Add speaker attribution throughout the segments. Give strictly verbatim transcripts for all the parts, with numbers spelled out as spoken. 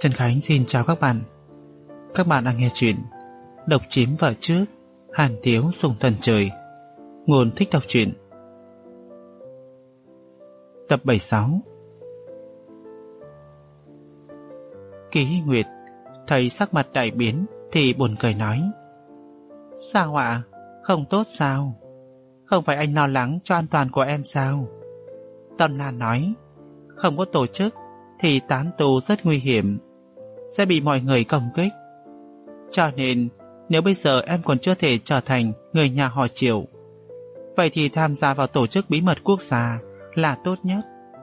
Speaker 1: Trần Khánh xin chào các bạn. Các bạn đang nghe chuyện Độc Chiếm Vợ Trước, Hàn Thiếu Sùng Thần Trời. Nguồn thích đọc truyện. Tập bảy mươi sáu. Kỳ Hy Nguyệt thấy sắc mặt đại biến thì buồn cười nói: Sao ạ? Không tốt sao? Không phải anh lo lắng cho an toàn của em sao? Tân Lan nói: Không có tổ chức thì tán tu rất nguy hiểm, sẽ bị mọi người công kích. Cho nên nếu bây giờ em còn chưa thể trở thành người nhà họ Triệu, vậy thì tham gia vào tổ chức bí mật quốc gia là tốt nhất.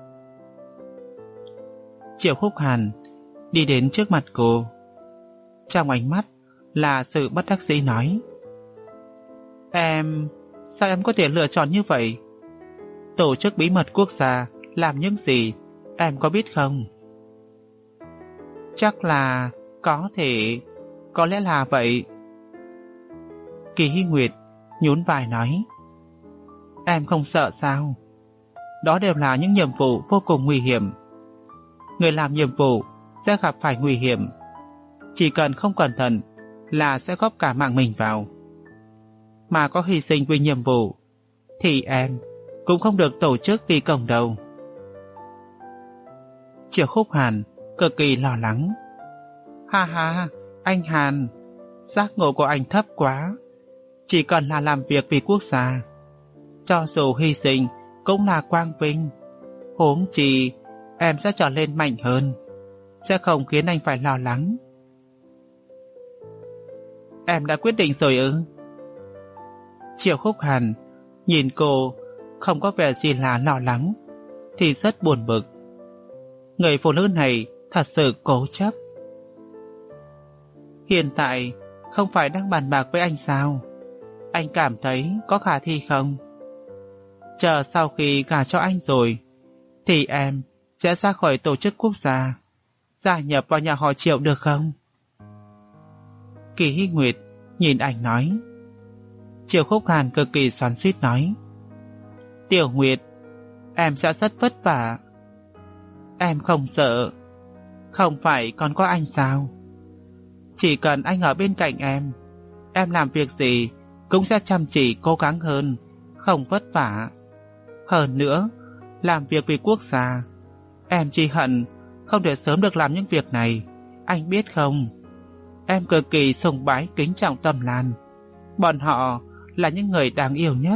Speaker 1: Triệu Khúc Hàn đi đến trước mặt cô, trong ánh mắt là sự bất đắc dĩ nói: Em... sao em có thể lựa chọn như vậy? Tổ chức bí mật quốc gia làm những gì em có biết không? Chắc là có thể, có lẽ là vậy. Kỳ Hy Nguyệt nhún vai nói: Em không sợ sao? Đó đều là những nhiệm vụ vô cùng nguy hiểm. Người làm nhiệm vụ sẽ gặp phải nguy hiểm, chỉ cần không cẩn thận là sẽ góp cả mạng mình vào. Mà có hy sinh vì nhiệm vụ thì em cũng không được tổ chức vì cộng đồng. Triệu Khúc Hàn cực kỳ lo lắng: Ha ha, anh Hàn, giác ngộ của anh thấp quá. Chỉ cần là làm việc vì quốc gia, cho dù hy sinh cũng là quang vinh. Huống chi em sẽ trở lên mạnh hơn, sẽ không khiến anh phải lo lắng. Em đã quyết định rồi ư? Triệu Khúc Hàn nhìn cô không có vẻ gì là lo lắng thì rất buồn bực. Người phụ nữ này thật sự cố chấp. Hiện tại không phải đang bàn bạc với anh sao? Anh cảm thấy có khả thi không? Chờ sau khi gả cho anh rồi thì em sẽ ra khỏi tổ chức quốc gia, gia nhập vào nhà họ Triệu được không? Kỳ Hy Nguyệt nhìn anh nói. Triệu Khúc Hàn cực kỳ xoắn xuýt nói: Tiểu Nguyệt, em sẽ rất vất vả. Em không sợ. Không phải còn có anh sao? Chỉ cần anh ở bên cạnh em, em làm việc gì cũng sẽ chăm chỉ cố gắng hơn, không vất vả. Hơn nữa, làm việc vì quốc gia, em chỉ hận không thể sớm được làm những việc này. Anh biết không, em cực kỳ sùng bái kính trọng Tâm Lan. Bọn họ là những người đáng yêu nhất.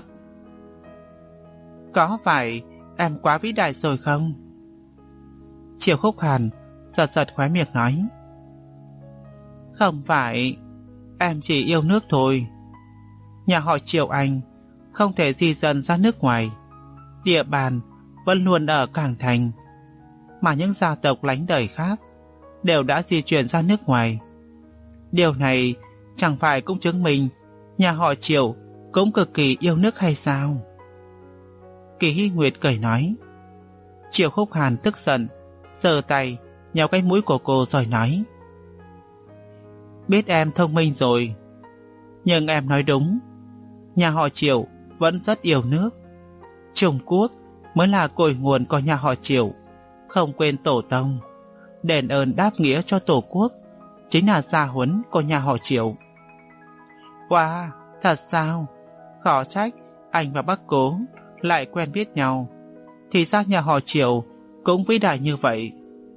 Speaker 1: Có phải em quá vĩ đại rồi không? Triệu Khúc Hàn giật giật khóe miệng nói: Không phải, em chỉ yêu nước thôi. Nhà họ Triệu anh không thể di dần ra nước ngoài, địa bàn vẫn luôn ở Cảng Thành, mà những gia tộc lánh đời khác đều đã di chuyển ra nước ngoài. Điều này chẳng phải cũng chứng minh nhà họ Triệu cũng cực kỳ yêu nước hay sao? Kỳ Hy Nguyệt cười nói. Triệu Khúc Hàn tức giận giơ tay nhéo cái mũi của cô rồi nói: Biết em thông minh rồi, nhưng em nói đúng. Nhà họ Triệu vẫn rất yêu nước. Trung Quốc mới là cội nguồn của nhà họ Triệu. Không quên tổ tông, đền ơn đáp nghĩa cho tổ quốc chính là gia huấn của nhà họ Triệu. Wow, thật sao? Khó trách anh và bác Cố lại quen biết nhau. Thì ra nhà họ Triệu cũng vĩ đại như vậy.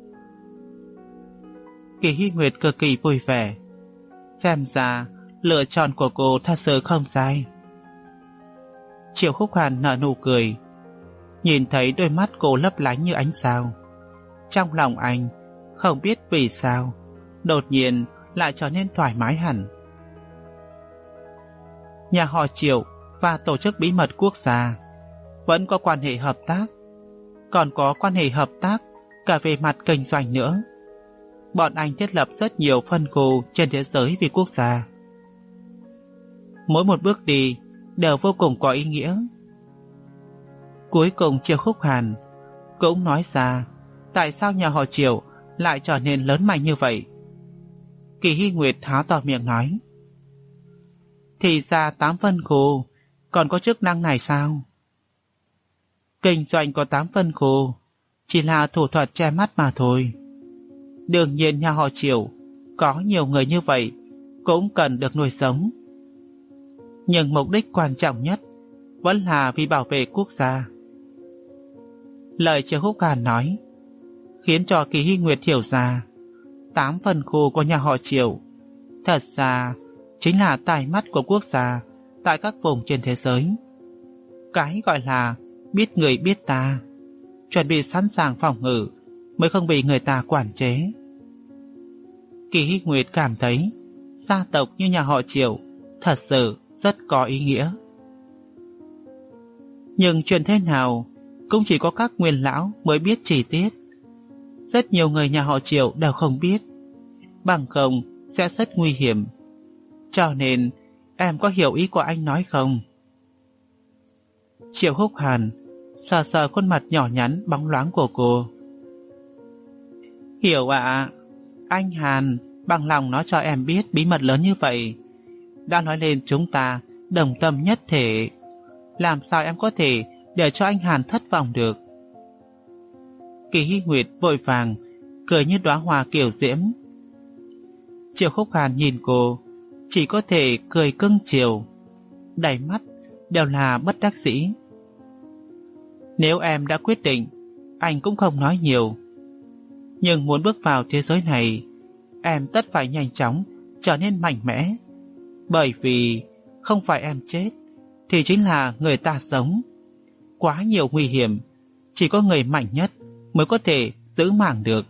Speaker 1: Kỳ Hy Nguyệt cực kỳ vui vẻ. Xem ra lựa chọn của cô thật sự không sai. Triệu Khúc Hàn nở nụ cười, nhìn thấy đôi mắt cô lấp lánh như ánh sao. Trong lòng anh không biết vì sao đột nhiên lại trở nên thoải mái hẳn. Nhà họ Triệu và tổ chức bí mật quốc gia vẫn có quan hệ hợp tác, còn có quan hệ hợp tác cả về mặt kinh doanh nữa. Bọn anh thiết lập rất nhiều phân khu trên thế giới vì quốc gia. Mỗi một bước đi đều vô cùng có ý nghĩa. Cuối cùng Triệu Khúc Hàn cũng nói ra tại sao nhà họ Triệu lại trở nên lớn mạnh như vậy. Kỳ Hy Nguyệt há to miệng nói: Thì ra tám phân khu còn có chức năng này sao? Kinh doanh có tám phân khu chỉ là thủ thuật che mắt mà thôi. Đương nhiên nhà họ Triệu có nhiều người như vậy cũng cần được nuôi sống. Nhưng mục đích quan trọng nhất vẫn là vì bảo vệ quốc gia. Lời Triệu Húc Hàn nói khiến cho Kỳ Hy Nguyệt hiểu ra tám phần khu của nhà họ Triệu thật ra chính là tai mắt của quốc gia tại các vùng trên thế giới. Cái gọi là biết người biết ta, chuẩn bị sẵn sàng phòng ngự mới không bị người ta quản chế. Kỳ Hy Nguyệt cảm thấy gia tộc như nhà họ Triệu thật sự rất có ý nghĩa. Nhưng chuyện thế nào cũng chỉ có các nguyên lão mới biết chi tiết. Rất nhiều người nhà họ Triệu đều không biết, bằng không sẽ rất nguy hiểm. Cho nên em có hiểu ý của anh nói không? Triệu Húc Hàn sờ sờ khuôn mặt nhỏ nhắn bóng loáng của cô. Hiểu ạ. Anh Hàn bằng lòng nói cho em biết bí mật lớn như vậy. Đã nói lên chúng ta đồng tâm nhất thể, làm sao em có thể để cho anh Hàn thất vọng được? Kỳ Hy Nguyệt vội vàng cười như đóa hoa kiều diễm. Triệu Húc Hàn nhìn cô chỉ có thể cười cưng chiều, đầy mắt đều là bất đắc dĩ. Nếu em đã quyết định, anh cũng không nói nhiều. Nhưng muốn bước vào thế giới này, em tất phải nhanh chóng trở nên mạnh mẽ. Bởi vì không phải em chết thì chính là người ta sống. Quá nhiều nguy hiểm, chỉ có người mạnh nhất mới có thể giữ mạng được.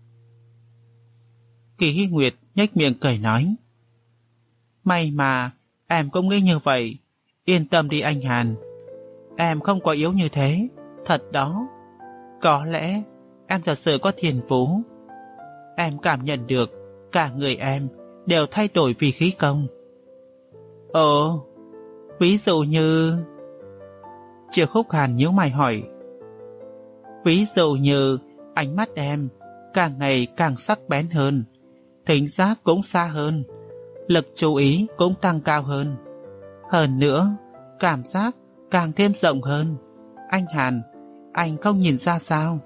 Speaker 1: Kỳ Hy Nguyệt nhếch miệng cười nói, may mà em cũng nghĩ như vậy. Yên tâm đi anh Hàn, em không quá yếu như thế. Thật đó, có lẽ em thật sự có thiên phú. Em cảm nhận được cả người em đều thay đổi vì khí công. Ồ, ví dụ như... Triệu Húc Hàn nhíu mày hỏi. Ví dụ như ánh mắt em càng ngày càng sắc bén hơn, thính giác cũng xa hơn, lực chú ý cũng tăng cao hơn. Hơn nữa, cảm giác càng thêm rộng hơn. Anh Hàn, anh không nhìn ra sao?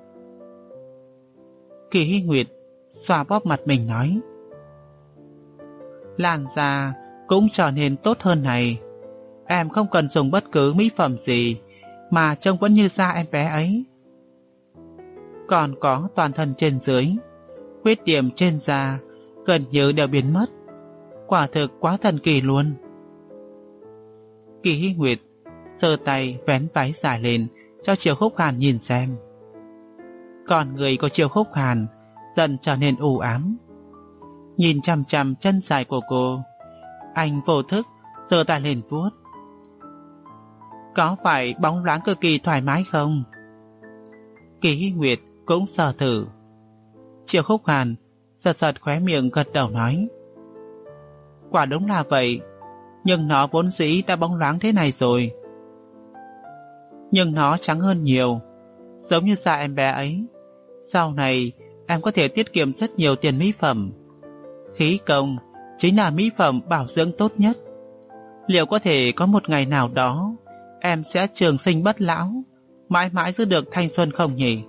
Speaker 1: Kỳ Hy Nguyệt xoa bóp mặt mình nói, làn da cũng trở nên tốt hơn này. Em không cần dùng bất cứ mỹ phẩm gì mà trông vẫn như da em bé ấy. Còn có toàn thân trên dưới, khuyết điểm trên da gần như đều biến mất. Quả thực quá thần kỳ luôn. Kỳ Hy Nguyệt giơ tay vén váy dài lên cho Triệu Húc Hàn nhìn xem. Còn người của Triệu Húc Hàn dần trở nên u ám. Nhìn chằm chằm chân dài của cô, anh vô thức giơ tay lên vuốt. Có phải bóng loáng cực kỳ thoải mái không? Kỳ Hy Nguyệt cũng sờ thử. Triệu Húc Hàn giật giật khóe miệng gật đầu nói, quả đúng là vậy, nhưng nó vốn dĩ đã bóng loáng thế này rồi. Nhưng nó trắng hơn nhiều, giống như da em bé ấy. Sau này em có thể tiết kiệm rất nhiều tiền mỹ phẩm. Khí công chính là mỹ phẩm bảo dưỡng tốt nhất. Liệu có thể có một ngày nào đó em sẽ trường sinh bất lão, mãi mãi giữ được thanh xuân không nhỉ?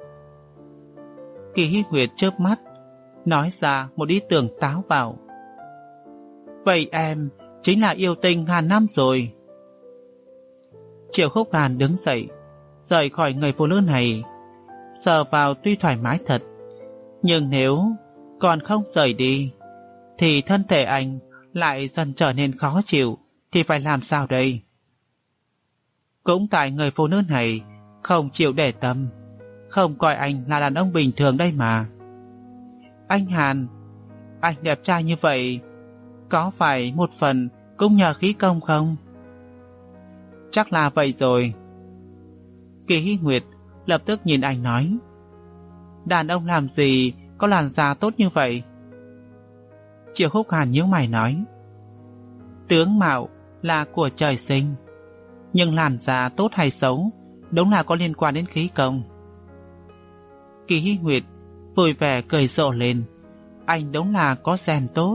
Speaker 1: Kỳ Hy Nguyệt chớp mắt nói ra một ý tưởng táo bạo. Vậy em chính là yêu tinh ngàn năm rồi. Triệu Húc Hàn đứng dậy, rời khỏi người phụ nữ này. Sờ vào tuy thoải mái thật, nhưng nếu còn không rời đi thì thân thể anh lại dần trở nên khó chịu. Thì phải làm sao đây? Cũng tại người phụ nữ này không chịu để tâm, không coi anh là đàn ông bình thường đây mà. Anh Hàn, anh đẹp trai như vậy, có phải một phần cũng nhờ khí công không? Chắc là vậy rồi. Kỳ Hy Nguyệt lập tức nhìn anh nói, đàn ông làm gì có làn da tốt như vậy? Triệu Húc Hàn nhíu mày nói, tướng mạo là của trời sinh, nhưng làn da tốt hay xấu đúng là có liên quan đến khí công. Kỳ Hy Nguyệt vui vẻ cười rộ lên, anh đúng là có gen tốt.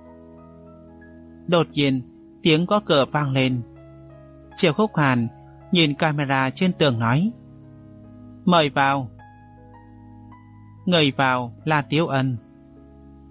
Speaker 1: Đột nhiên tiếng gõ cửa vang lên. Triệu Húc Hàn nhìn camera trên tường nói, mời vào. Người vào là Tiếu Ân.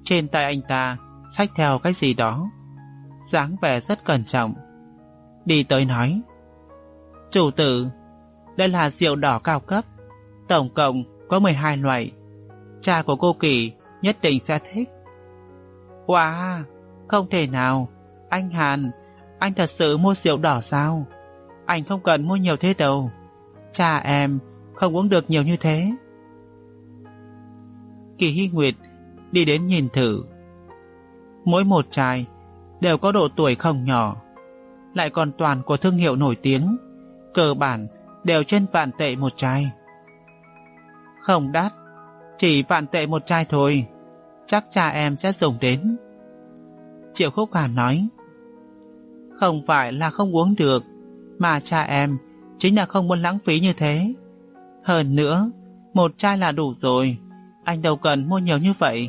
Speaker 1: Trên tay anh ta xách theo cái gì đó, dáng vẻ rất cẩn trọng. Đi tới nói: Chủ tử, đây là rượu đỏ cao cấp, tổng cộng có mười hai loại. Cha của cô Kỳ nhất định sẽ thích. Wow, không thể nào. Anh Hàn, anh thật sự mua rượu đỏ sao? Anh không cần mua nhiều thế đâu. Cha em không uống được nhiều như thế. Kỳ Hy Nguyệt đi đến nhìn thử. Mỗi một chai đều có độ tuổi không nhỏ, lại còn toàn của thương hiệu nổi tiếng, cơ bản đều trên vạn tệ một chai. Không đắt, chỉ vạn tệ một chai thôi, chắc cha em sẽ dùng đến. Triệu Khúc Hàn nói: Không phải là không uống được, mà cha em chính là không muốn lãng phí như thế. Hơn nữa, một chai là đủ rồi, anh đâu cần mua nhiều như vậy.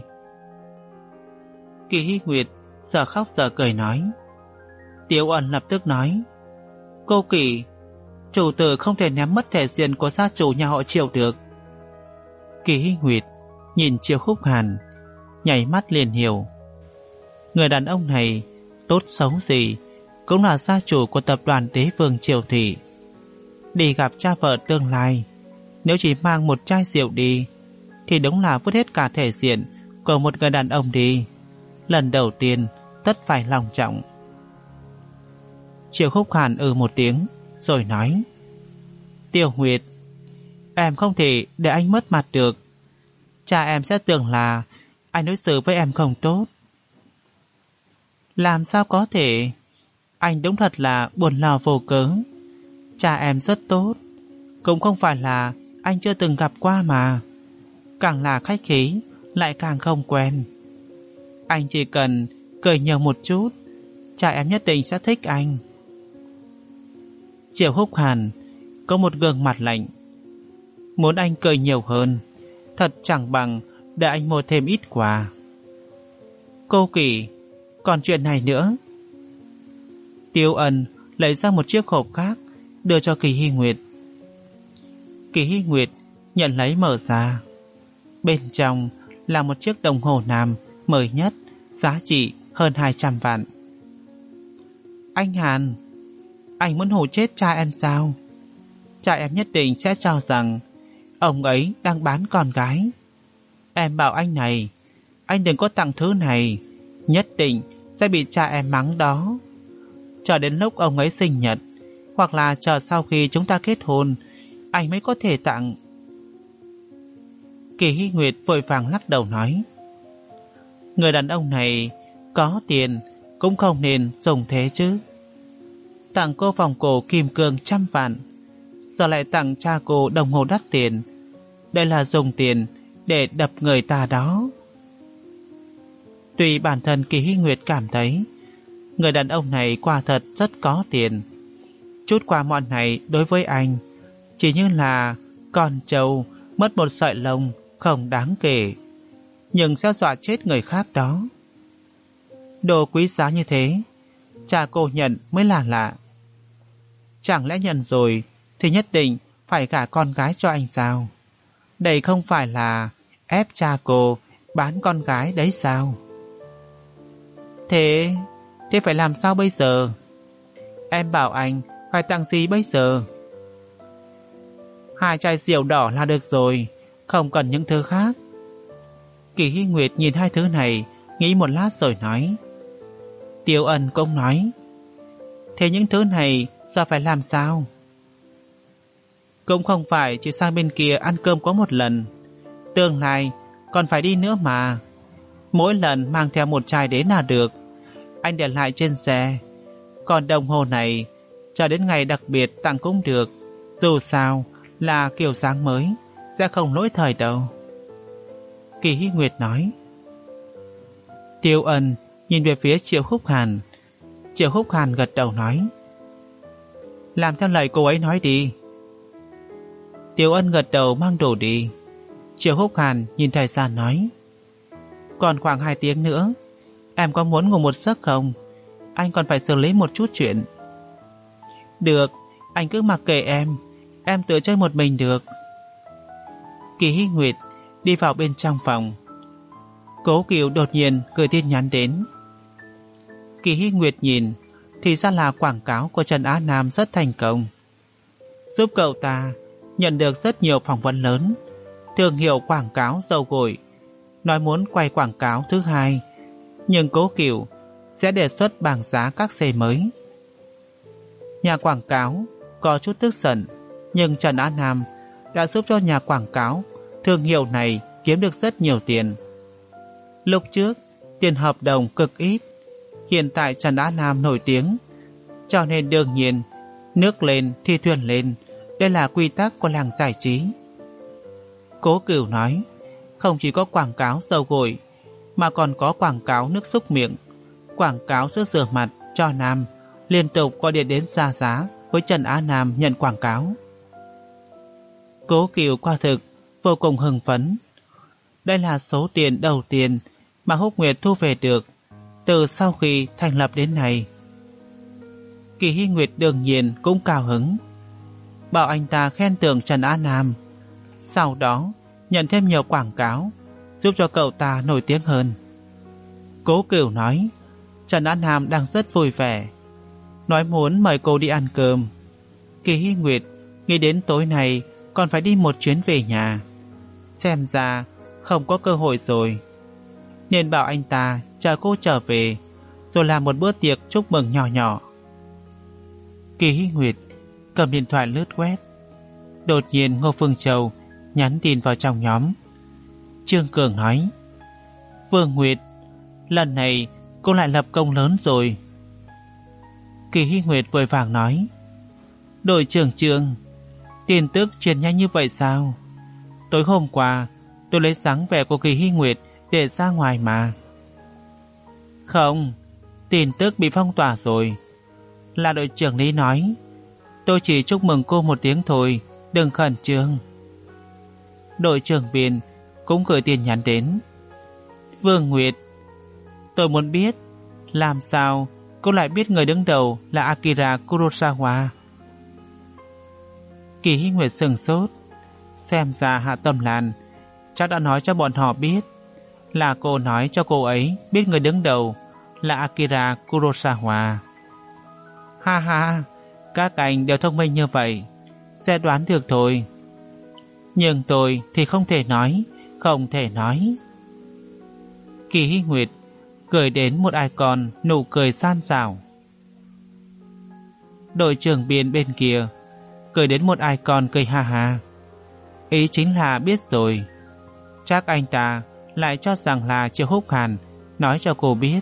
Speaker 1: Kỳ Hy Nguyệt giờ khóc giờ cười nói. Tiếu Ân lập tức nói: Cô Kỳ, chủ tử không thể ném mất thể diện của gia chủ nhà họ Triệu được. Kỳ Hy Nguyệt nhìn Triệu Khúc Hàn, nhảy mắt liền hiểu. Người đàn ông này tốt xấu gì cũng là gia chủ của tập đoàn Đế Vương Triều Thị. Đi gặp cha vợ tương lai, nếu chỉ mang một chai rượu đi thì đúng là vứt hết cả thể diện của một người đàn ông đi. Lần đầu tiên tất phải lòng trọng. Triệu Khúc Hàn ừ một tiếng rồi nói: Tiểu Nguyệt, em không thể để anh mất mặt được. Cha em sẽ tưởng là anh đối xử với em không tốt. Làm sao có thể? Anh đúng thật là buồn lo vô cớ. Cha em rất tốt, cũng không phải là anh chưa từng gặp qua mà. Càng là khách khí lại càng không quen. Anh chỉ cần cười nhiều một chút, cha em nhất định sẽ thích anh. Triệu Khúc Hàn có một gương mặt lạnh. Muốn anh cười nhiều hơn, thật chẳng bằng để anh mua thêm ít quà. Cô Kỳ, còn chuyện này nữa. Tiêu Ân lấy ra một chiếc hộp khác đưa cho Kỳ Hy Nguyệt. Kỳ Hy Nguyệt nhận lấy mở ra. Bên trong là một chiếc đồng hồ nam mới nhất, giá trị hơn hai trăm vạn. Anh Hàn, anh muốn hù chết cha em sao? Cha em nhất định sẽ cho rằng ông ấy đang bán con gái. Em bảo anh này, anh đừng có tặng thứ này, nhất định sẽ bị cha em mắng đó. Chờ đến lúc ông ấy sinh nhật, hoặc là chờ sau khi chúng ta kết hôn, anh mới có thể tặng. Kỳ Hy Nguyệt vội vàng lắc đầu nói: Người đàn ông này có tiền cũng không nên dùng thế chứ. Tặng cô vòng cổ kim cương trăm vạn, giờ lại tặng cha cô đồng hồ đắt tiền. Đây là dùng tiền để đập người ta đó. Tuy bản thân Kỳ Hy Nguyệt cảm thấy người đàn ông này quả thật rất có tiền, chút quà mọn này đối với anh chỉ như là con trâu mất một sợi lông, không đáng kể, nhưng sẽ dọa chết người khác đó. Đồ quý giá như thế, cha cô nhận mới là lạ. Chẳng lẽ nhận rồi thì nhất định phải gả con gái cho anh sao? Đây không phải là ép cha cô bán con gái đấy sao? Thế, thế phải làm sao bây giờ? Em bảo anh phải tặng gì bây giờ? Hai chai rượu đỏ là được rồi, không cần những thứ khác. Kỳ Hy Nguyệt nhìn hai thứ này, nghĩ một lát rồi nói. Tiêu Ân cũng nói: Thế những thứ này giờ phải làm sao? Cũng không phải chỉ sang bên kia ăn cơm có một lần, tương lai còn phải đi nữa mà. Mỗi lần mang theo một chai đến là được, anh để lại trên xe. Còn đồng hồ này chờ đến ngày đặc biệt tặng cũng được, dù sao là kiểu dáng mới, sẽ không lỗi thời đâu. Kỳ Hy Nguyệt nói. Tiêu Ân nhìn về phía Triệu Khúc Hàn. Triệu Khúc Hàn gật đầu nói: Làm theo lời cô ấy nói đi. Tiêu Ân gật đầu mang đồ đi. Triệu Khúc Hàn nhìn thời gian nói: Còn khoảng hai tiếng nữa, em có muốn ngủ một giấc không? Anh còn phải xử lý một chút chuyện. Được, anh cứ mặc kệ em, em tự chơi một mình được. Kỳ Hy Nguyệt đi vào bên trong phòng. Cố Cửu đột nhiên gửi tin nhắn đến. Kỳ Hy Nguyệt nhìn thì ra là quảng cáo của Trần Á Nam rất thành công, giúp cậu ta nhận được rất nhiều phỏng vấn lớn. Thương hiệu quảng cáo dầu gội nói muốn quay quảng cáo thứ hai, nhưng Cố Cửu sẽ đề xuất bảng giá các xe mới. Nhà quảng cáo có chút tức giận, nhưng Trần Á Nam đã giúp cho nhà quảng cáo thương hiệu này kiếm được rất nhiều tiền. Lúc trước tiền hợp đồng cực ít, hiện tại Trần Á Nam nổi tiếng, cho nên đương nhiên nước lên thì thuyền lên, đây là quy tắc của làng giải trí. Cố Cửu nói, không chỉ có quảng cáo dầu gội mà còn có quảng cáo nước súc miệng, quảng cáo sữa rửa mặt cho nam, liên tục gọi điện đến ra giá với Trần Á Nam nhận quảng cáo. Cố Cửu quả thực vô cùng hưng phấn. Đây là số tiền đầu tiên mà Húc Nguyệt thu về được từ sau khi thành lập đến nay. Kỳ Hy Nguyệt đương nhiên cũng cao hứng, bảo anh ta khen thưởng Trần Á Nam, sau đó nhận thêm nhiều quảng cáo giúp cho cậu ta nổi tiếng hơn. Cố Cửu nói Trần Á Nam đang rất vui vẻ, nói muốn mời cô đi ăn cơm. Kỳ Hy Nguyệt nghĩ đến tối nay còn phải đi một chuyến về nhà, xem ra không có cơ hội rồi, nên bảo anh ta chờ cô trở về rồi làm một bữa tiệc chúc mừng nhỏ nhỏ. Kỳ Hy Nguyệt cầm điện thoại lướt quét, đột nhiên Ngô Phương Châu nhắn tin vào trong nhóm. Trương Cường nói, Vương Nguyệt, lần này cô lại lập công lớn rồi. Kỳ Hy Nguyệt vội vàng nói, đội trưởng Trương, tin tức truyền nhanh như vậy sao? Tối hôm qua tôi lấy dáng vẻ của Kỳ Hy Nguyệt để ra ngoài mà. Không, tin tức bị phong tỏa rồi. Là đội trưởng Lý nói, tôi chỉ chúc mừng cô một tiếng thôi, đừng khẩn trương. Đội trưởng Biên cũng gửi tin nhắn đến. Vương Nguyệt, tôi muốn biết làm sao cô lại biết người đứng đầu là Akira Kurosawa. Kỳ Hy Nguyệt sừng sốt, xem ra Hạ Tâm Lan chắc đã nói cho bọn họ biết, là cô nói cho cô ấy biết người đứng đầu là Akira Kurosawa. Ha ha, các anh đều thông minh như vậy, sẽ đoán được thôi. Nhưng tôi thì không thể nói, không thể nói. Kỳ Hy Nguyệt gửi đến một icon nụ cười san xảo. Đội trưởng Biên bên kia gửi đến một icon cười ha ha. Ý chính là biết rồi, chắc anh ta lại cho rằng là Triệu Húc Hàn nói cho cô biết.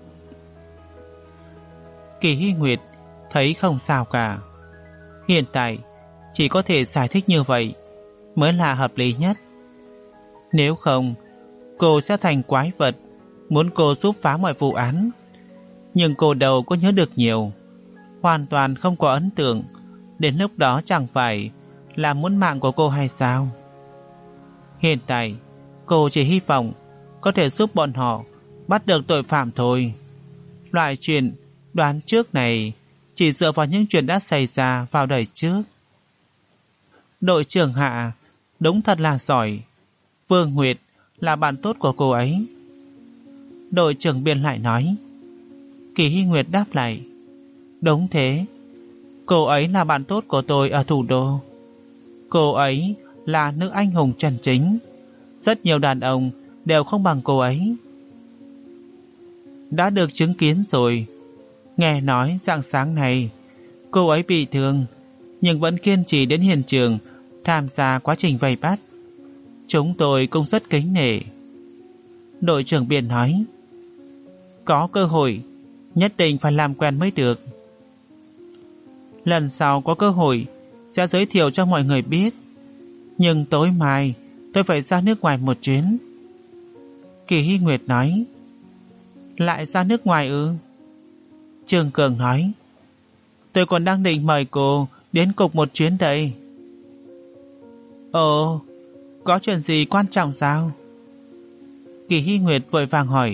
Speaker 1: Kỳ Hy Nguyệt thấy không sao cả, hiện tại chỉ có thể giải thích như vậy mới là hợp lý nhất. Nếu không, cô sẽ thành quái vật muốn cô giúp phá mọi vụ án. Nhưng cô đâu có nhớ được nhiều, hoàn toàn không có ấn tượng. Đến lúc đó chẳng phải là muốn mạng của cô hay sao? Hiện tại cô chỉ hy vọng có thể giúp bọn họ bắt được tội phạm thôi. Loại chuyện đoán trước này chỉ dựa vào những chuyện đã xảy ra vào đời trước. Đội trưởng Hạ đúng thật là giỏi, Vương Nguyệt là bạn tốt của cô ấy. Đội trưởng Biên lại nói. Kỳ Hy Nguyệt đáp lại, đúng thế, cô ấy là bạn tốt của tôi ở thủ đô. Cô ấy là nữ anh hùng chân chính, rất nhiều đàn ông đều không bằng cô ấy. Đã được chứng kiến rồi, nghe nói rạng sáng này cô ấy bị thương, nhưng vẫn kiên trì đến hiện trường tham gia quá trình vây bắt. Chúng tôi cũng rất kính nể. Đội trưởng Biên nói, có cơ hội nhất định phải làm quen mới được. Lần sau có cơ hội sẽ giới thiệu cho mọi người biết, nhưng tối mai tôi phải ra nước ngoài một chuyến. Kỳ Hy Nguyệt nói, lại ra nước ngoài ư? Trương Cường nói, tôi còn đang định mời cô đến cục một chuyến đây. Ồ, có chuyện gì quan trọng sao? Kỳ Hy Nguyệt vội vàng hỏi.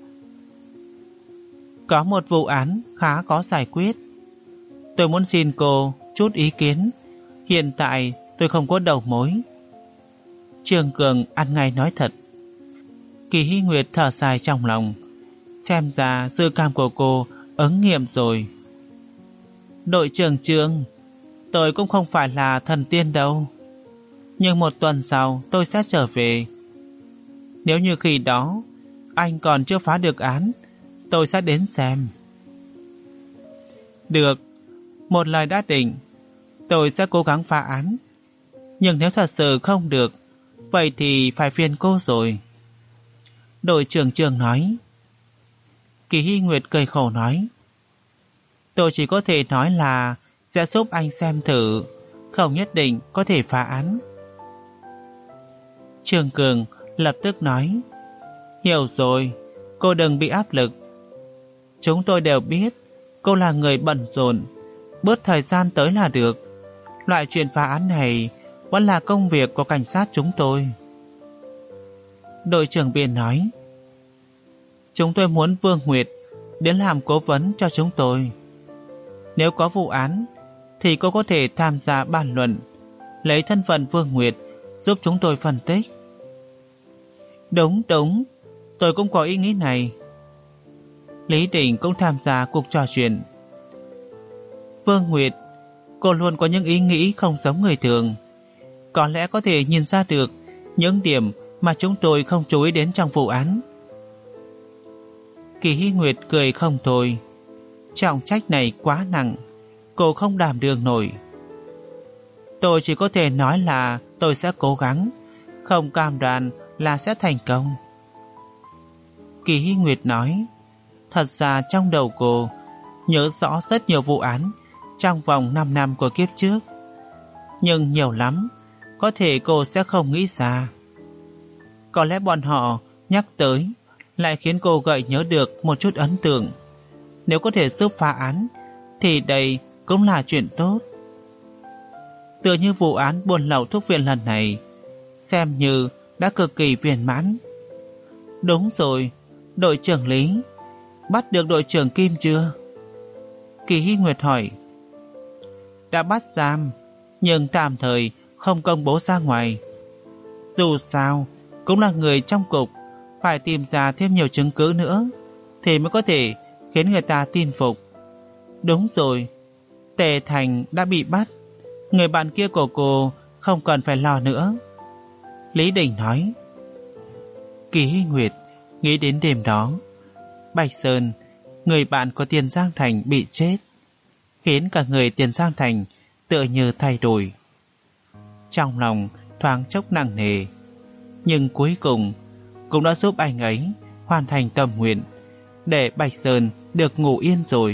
Speaker 1: Có một vụ án khá có giải quyết, tôi muốn xin cô chút ý kiến. Hiện tại tôi không có đầu mối. Trương Cường ăn ngay nói thật. Kỳ Hy Nguyệt thở dài trong lòng. Xem ra dự cảm của cô ứng nghiệm rồi. Đội trưởng Trương, tôi cũng không phải là thần tiên đâu. Nhưng một tuần sau tôi sẽ trở về. Nếu như khi đó anh còn chưa phá được án, tôi sẽ đến xem. Được, một lời đã định. Tôi sẽ cố gắng phá án. Nhưng nếu thật sự không được, vậy thì phải phiền cô rồi. Đội trưởng Trương nói. Kỳ Hy Nguyệt cười khổ nói. Tôi chỉ có thể nói là sẽ giúp anh xem thử, không nhất định có thể phá án. Trương Cường lập tức nói. Hiểu rồi, cô đừng bị áp lực. Chúng tôi đều biết cô là người bận rộn, bớt thời gian tới là được. Loại chuyện phá án này vẫn là công việc của cảnh sát chúng tôi. Đội trưởng Biên nói. Chúng tôi muốn Vương Nguyệt đến làm cố vấn cho chúng tôi. Nếu có vụ án thì cô có thể tham gia bàn luận, lấy thân phận Vương Nguyệt giúp chúng tôi phân tích. Đúng đúng, tôi cũng có ý nghĩ này. Lý Đình cũng tham gia cuộc trò chuyện. Vương Nguyệt, cô luôn có những ý nghĩ không giống người thường. Có lẽ có thể nhìn ra được những điểm mà chúng tôi không chú ý đến trong vụ án. Kỳ Hy Nguyệt cười không thôi. Trọng trách này quá nặng, cô không đảm đương nổi. Tôi chỉ có thể nói là tôi sẽ cố gắng, không cam đoan là sẽ thành công. Kỳ Hy Nguyệt nói. Thật ra trong đầu cô nhớ rõ rất nhiều vụ án trong vòng năm năm của kiếp trước, nhưng nhiều lắm có thể cô sẽ không nghĩ ra. Có lẽ bọn họ nhắc tới lại khiến cô gợi nhớ được một chút ấn tượng. Nếu có thể giúp phá án thì đây cũng là chuyện tốt. Tựa như vụ án buôn lậu thuốc viện lần này, xem như đã cực kỳ viên mãn. Đúng rồi, đội trưởng Lý, bắt được đội trưởng Kim chưa? Kỳ Hy Nguyệt hỏi. Đã bắt giam, nhưng tạm thời không công bố ra ngoài. Dù sao cũng là người trong cục, phải tìm ra thêm nhiều chứng cứ nữa thì mới có thể khiến người ta tin phục. Đúng rồi, Tề Thành đã bị bắt, người bạn kia của cô không cần phải lo nữa. Lý Đình nói. Kỳ Hy Nguyệt nghĩ đến đêm đó Bạch Sơn, người bạn của Tiền Giang Thành bị chết, khiến cả người Tiền Giang Thành tựa như thay đổi. Trong lòng thoáng chốc nặng nề, nhưng cuối cùng cũng đã giúp anh ấy hoàn thành tâm nguyện, để Bạch Sơn được ngủ yên rồi.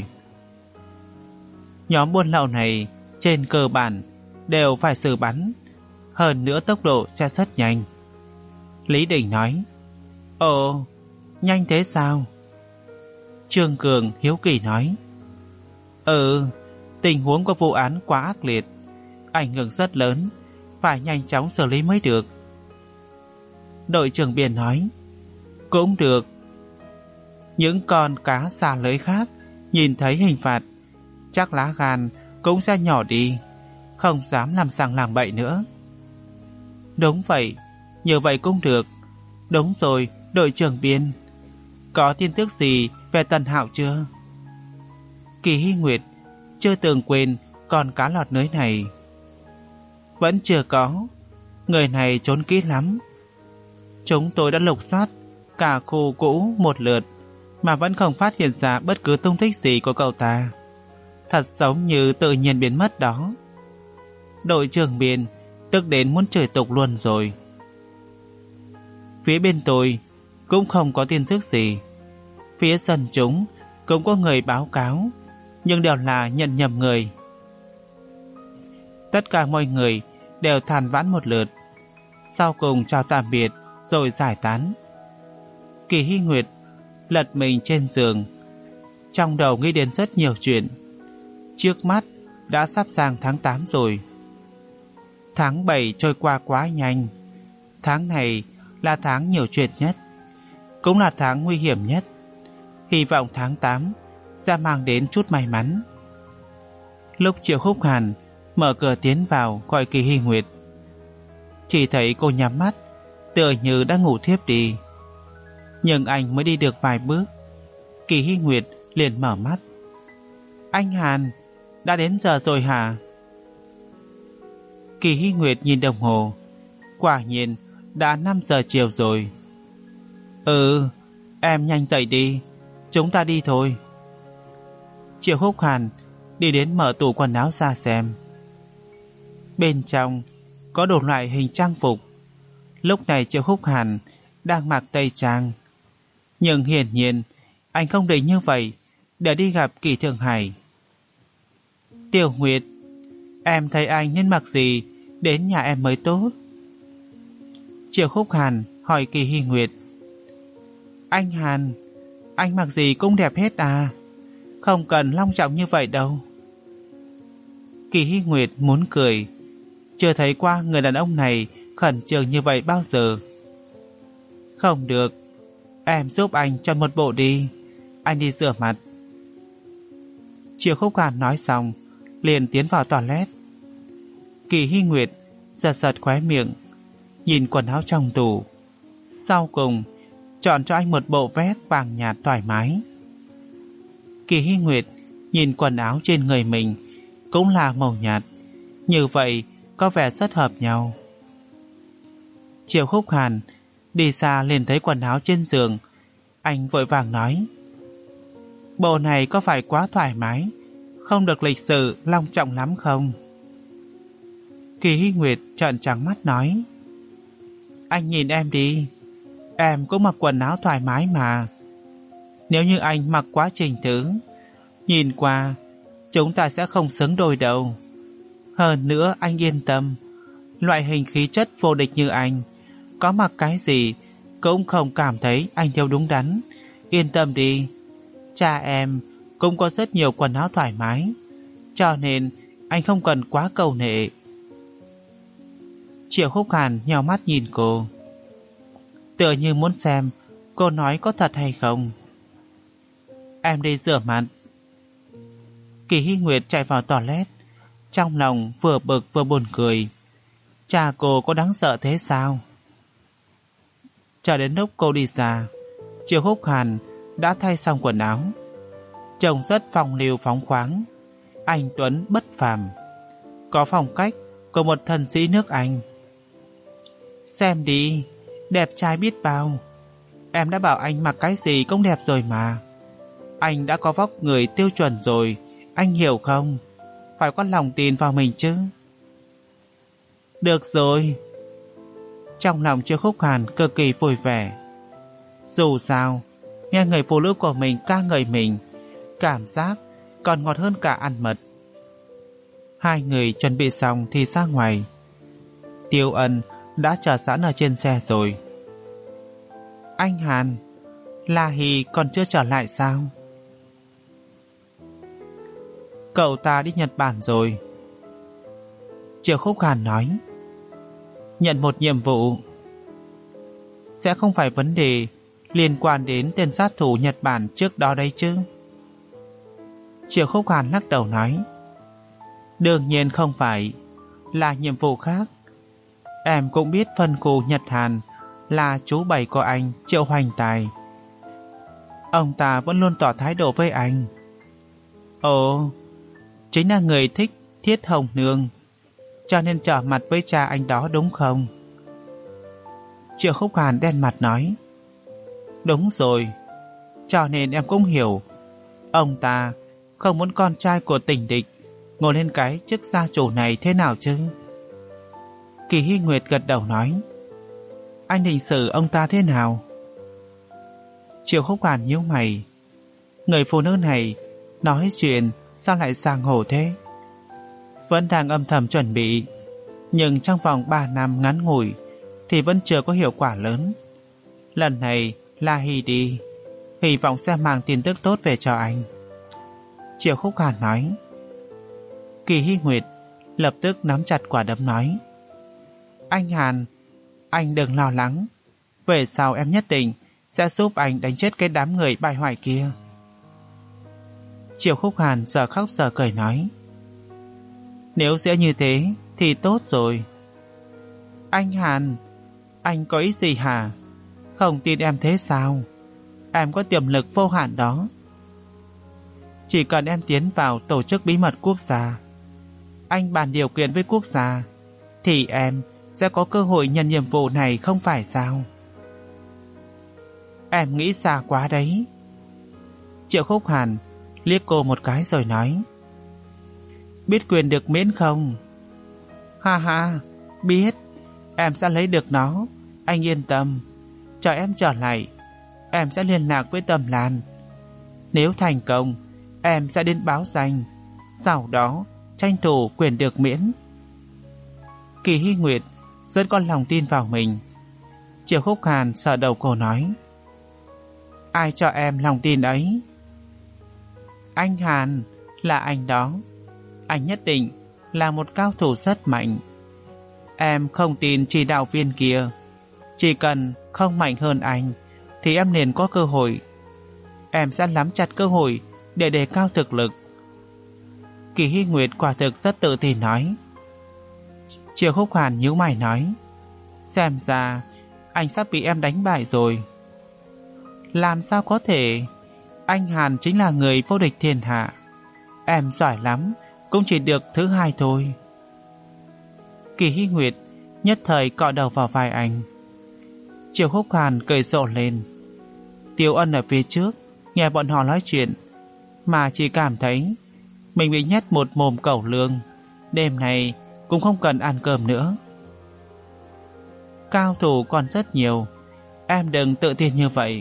Speaker 1: Nhóm buôn lậu này trên cơ bản đều phải xử bắn, hơn nữa tốc độ sẽ rất nhanh. Lý Đình nói. Ồ, nhanh thế sao? Trương Cường hiếu kỳ nói. Ừ, tình huống của vụ án quá ác liệt, ảnh hưởng rất lớn, phải nhanh chóng xử lý mới được. Đội trưởng Biên nói. Cũng được. Những con cá xà lưới khác nhìn thấy hình phạt, chắc lá gan cũng sẽ nhỏ đi, không dám làm sằng làm bậy nữa. Đúng vậy, như vậy cũng được. Đúng rồi, đội trưởng Biên, có tin tức gì về Tần Hạo chưa? Kỳ Hy Nguyệt chưa từng quên con cá lọt lưới này. Vẫn chưa có, người này trốn kỹ lắm. Chúng tôi đã lục soát cả khu cũ một lượt mà vẫn không phát hiện ra bất cứ tung tích gì của cậu ta. Thật giống như tự nhiên biến mất đó. Đội trưởng Biên tức đến muốn chửi tục luôn rồi. Phía bên tôi cũng không có tin tức gì. Phía sân chúng cũng có người báo cáo, nhưng đều là nhận nhầm người. Tất cả mọi người đều than vãn một lượt, sau cùng chào tạm biệt rồi giải tán. Kỳ Hy Nguyệt lật mình trên giường, trong đầu nghĩ đến rất nhiều chuyện. Trước mắt đã sắp sang tháng tám rồi. Tháng bảy trôi qua quá nhanh. Tháng này là tháng nhiều chuyện nhất, cũng là tháng nguy hiểm nhất. Hy vọng tháng tám sẽ mang đến chút may mắn. Lúc Triệu Khúc Hàn mở cửa tiến vào gọi Kỳ Hy Nguyệt, chỉ thấy cô nhắm mắt, tựa như đã ngủ thiếp đi. Nhưng anh mới đi được vài bước, Kỳ Hy Nguyệt liền mở mắt. Anh Hàn, đã đến giờ rồi hả? Kỳ Hy Nguyệt nhìn đồng hồ. Quả nhiên đã năm giờ chiều rồi. Ừ, em nhanh dậy đi, chúng ta đi thôi. Triệu Húc Hàn đi đến mở tủ quần áo ra xem. Bên trong có đủ loại hình trang phục. Lúc này Triệu Húc Hàn đang mặc tây trang, nhưng hiển nhiên anh không định như vậy để đi gặp Kỳ Thượng Hải. Tiểu Nguyệt, em thấy anh nên mặc gì đến nhà em mới tốt? Triệu Húc Hàn hỏi Kỳ Hy Nguyệt. Anh Hàn, anh mặc gì cũng đẹp hết à, không cần long trọng như vậy đâu. Kỳ Hy Nguyệt muốn cười, chưa thấy qua người đàn ông này khẩn trương như vậy bao giờ. Không được, em giúp anh chọn một bộ đi, anh đi rửa mặt. Triệu Húc Hàn nói xong liền tiến vào toilet. Kỳ Hy Nguyệt giật giật khóe miệng, nhìn quần áo trong tủ, sau cùng chọn cho anh một bộ vest vàng nhạt thoải mái. Kỳ Hy Nguyệt nhìn quần áo trên người mình cũng là màu nhạt, như vậy có vẻ rất hợp nhau. Triệu Húc Hàn đi xa liền thấy quần áo trên giường, anh vội vàng nói. Bộ này có phải quá thoải mái, không được lịch sự long trọng lắm không? Kỳ Hy Nguyệt trợn trắng mắt nói. Anh nhìn em đi, em cũng mặc quần áo thoải mái mà. Nếu như anh mặc quá trình thứ, nhìn qua chúng ta sẽ không xứng đôi đâu. Hơn nữa anh yên tâm, loại hình khí chất vô địch như anh, có mặc cái gì cũng không cảm thấy anh thiếu đúng đắn. Yên tâm đi, cha em cũng có rất nhiều quần áo thoải mái, cho nên anh không cần quá cầu nệ. Triệu Húc Hàn nheo mắt nhìn cô, tựa như muốn xem cô nói có thật hay không. Em đi rửa mặt. Kỳ Hy Nguyệt chạy vào toilet, trong lòng vừa bực vừa buồn cười. Cha cô có đáng sợ thế sao? Chờ đến lúc cô đi ra, Triệu Húc Hàn đã thay xong quần áo, trông rất phong lưu phóng khoáng, anh tuấn bất phàm, có phong cách của một thần sĩ nước Anh. Xem đi, đẹp trai biết bao. Em đã bảo anh mặc cái gì cũng đẹp rồi mà. Anh đã có vóc người tiêu chuẩn rồi, anh hiểu không? Phải có lòng tin vào mình chứ. Được rồi. Trong lòng Triệu Húc Hàn cực kỳ vui vẻ. Dù sao, nghe người phụ nữ của mình ca ngợi mình, cảm giác còn ngọt hơn cả ăn mật. Hai người chuẩn bị xong thì ra ngoài. Tiêu Ân đã chờ sẵn ở trên xe rồi. Anh Hàn, La Hì còn chưa trở lại sao? Cậu ta đi Nhật Bản rồi. Triệu Húc Hàn nói. Nhận một nhiệm vụ. Sẽ không phải vấn đề liên quan đến tên sát thủ Nhật Bản trước đó đấy chứ? Triệu Húc Hàn lắc đầu nói. Đương nhiên không phải, là nhiệm vụ khác. Em cũng biết phân khu Nhật Hàn là chú bảy của anh Triệu Hoành Tài. Ông ta vẫn luôn tỏ thái độ với anh. Ồ, chính là người thích Thiết Hồng Nương, cho nên trở mặt với cha anh đó đúng không? Triệu Húc Hàn đen mặt nói. Đúng rồi, cho nên em cũng hiểu, ông ta không muốn con trai của tình địch ngồi lên cái chức gia chủ này thế nào chứ? Kỳ Hy Nguyệt gật đầu nói. Anh định xử ông ta thế nào? Triệu Húc Hàn nhíu mày. Người phụ nữ này nói chuyện sao lại giang hồ thế? Vẫn đang âm thầm chuẩn bị, nhưng trong vòng ba năm ngắn ngủi thì vẫn chưa có hiệu quả lớn. Lần này La Hì đi, hy vọng sẽ mang tin tức tốt về cho anh. Triệu Húc Hàn nói. Kỳ Hy Nguyệt lập tức nắm chặt quả đấm nói. Anh Hàn, anh đừng lo lắng, về sau em nhất định sẽ giúp anh đánh chết cái đám người bại hoại kia. Triệu Húc Hàn giờ khóc giờ cười nói. Nếu sẽ như thế thì tốt rồi. Anh Hàn, anh có ý gì hả? Không tin em thế sao? Em có tiềm lực vô hạn đó. Chỉ cần em tiến vào tổ chức bí mật quốc gia, anh bàn điều kiện với quốc gia, thì em sẽ có cơ hội nhận nhiệm vụ này không phải sao? Em nghĩ xa quá đấy. Triệu Khúc Hàn liếc cô một cái rồi nói, biết quyền được miễn không? Ha ha, biết. Em sẽ lấy được nó, anh yên tâm. Chờ em trở lại, em sẽ liên lạc với Tâm Lan. Nếu thành công, em sẽ đến báo danh, sau đó tranh thủ quyền được miễn. Kỳ Hy Nguyệt rất có lòng tin vào mình. Triệu Khúc Hàn sờ đầu cô nói, ai cho em lòng tin ấy? Anh Hàn, là anh đó. Anh nhất định là một cao thủ rất mạnh. Em không tin chỉ đạo viên kia. Chỉ cần không mạnh hơn anh thì em liền có cơ hội. Em sẽ nắm chặt cơ hội để đề cao thực lực. Kỳ Hy Nguyệt quả thực rất tự tin nói. Triệu Khúc Hàn nhíu mày nói, xem ra anh sắp bị em đánh bại rồi. Làm sao có thể? Anh Hàn chính là người vô địch thiên hạ. Em giỏi lắm, cũng chỉ được thứ hai thôi. Kỳ Hy Nguyệt nhất thời cọ đầu vào vai anh. Triệu Khúc Hàn cười rộ lên. Tiêu Ân ở phía trước nghe bọn họ nói chuyện mà chỉ cảm thấy mình bị nhét một mồm cẩu lương, đêm này cũng không cần ăn cơm nữa. Cao thủ còn rất nhiều, em đừng tự tin như vậy.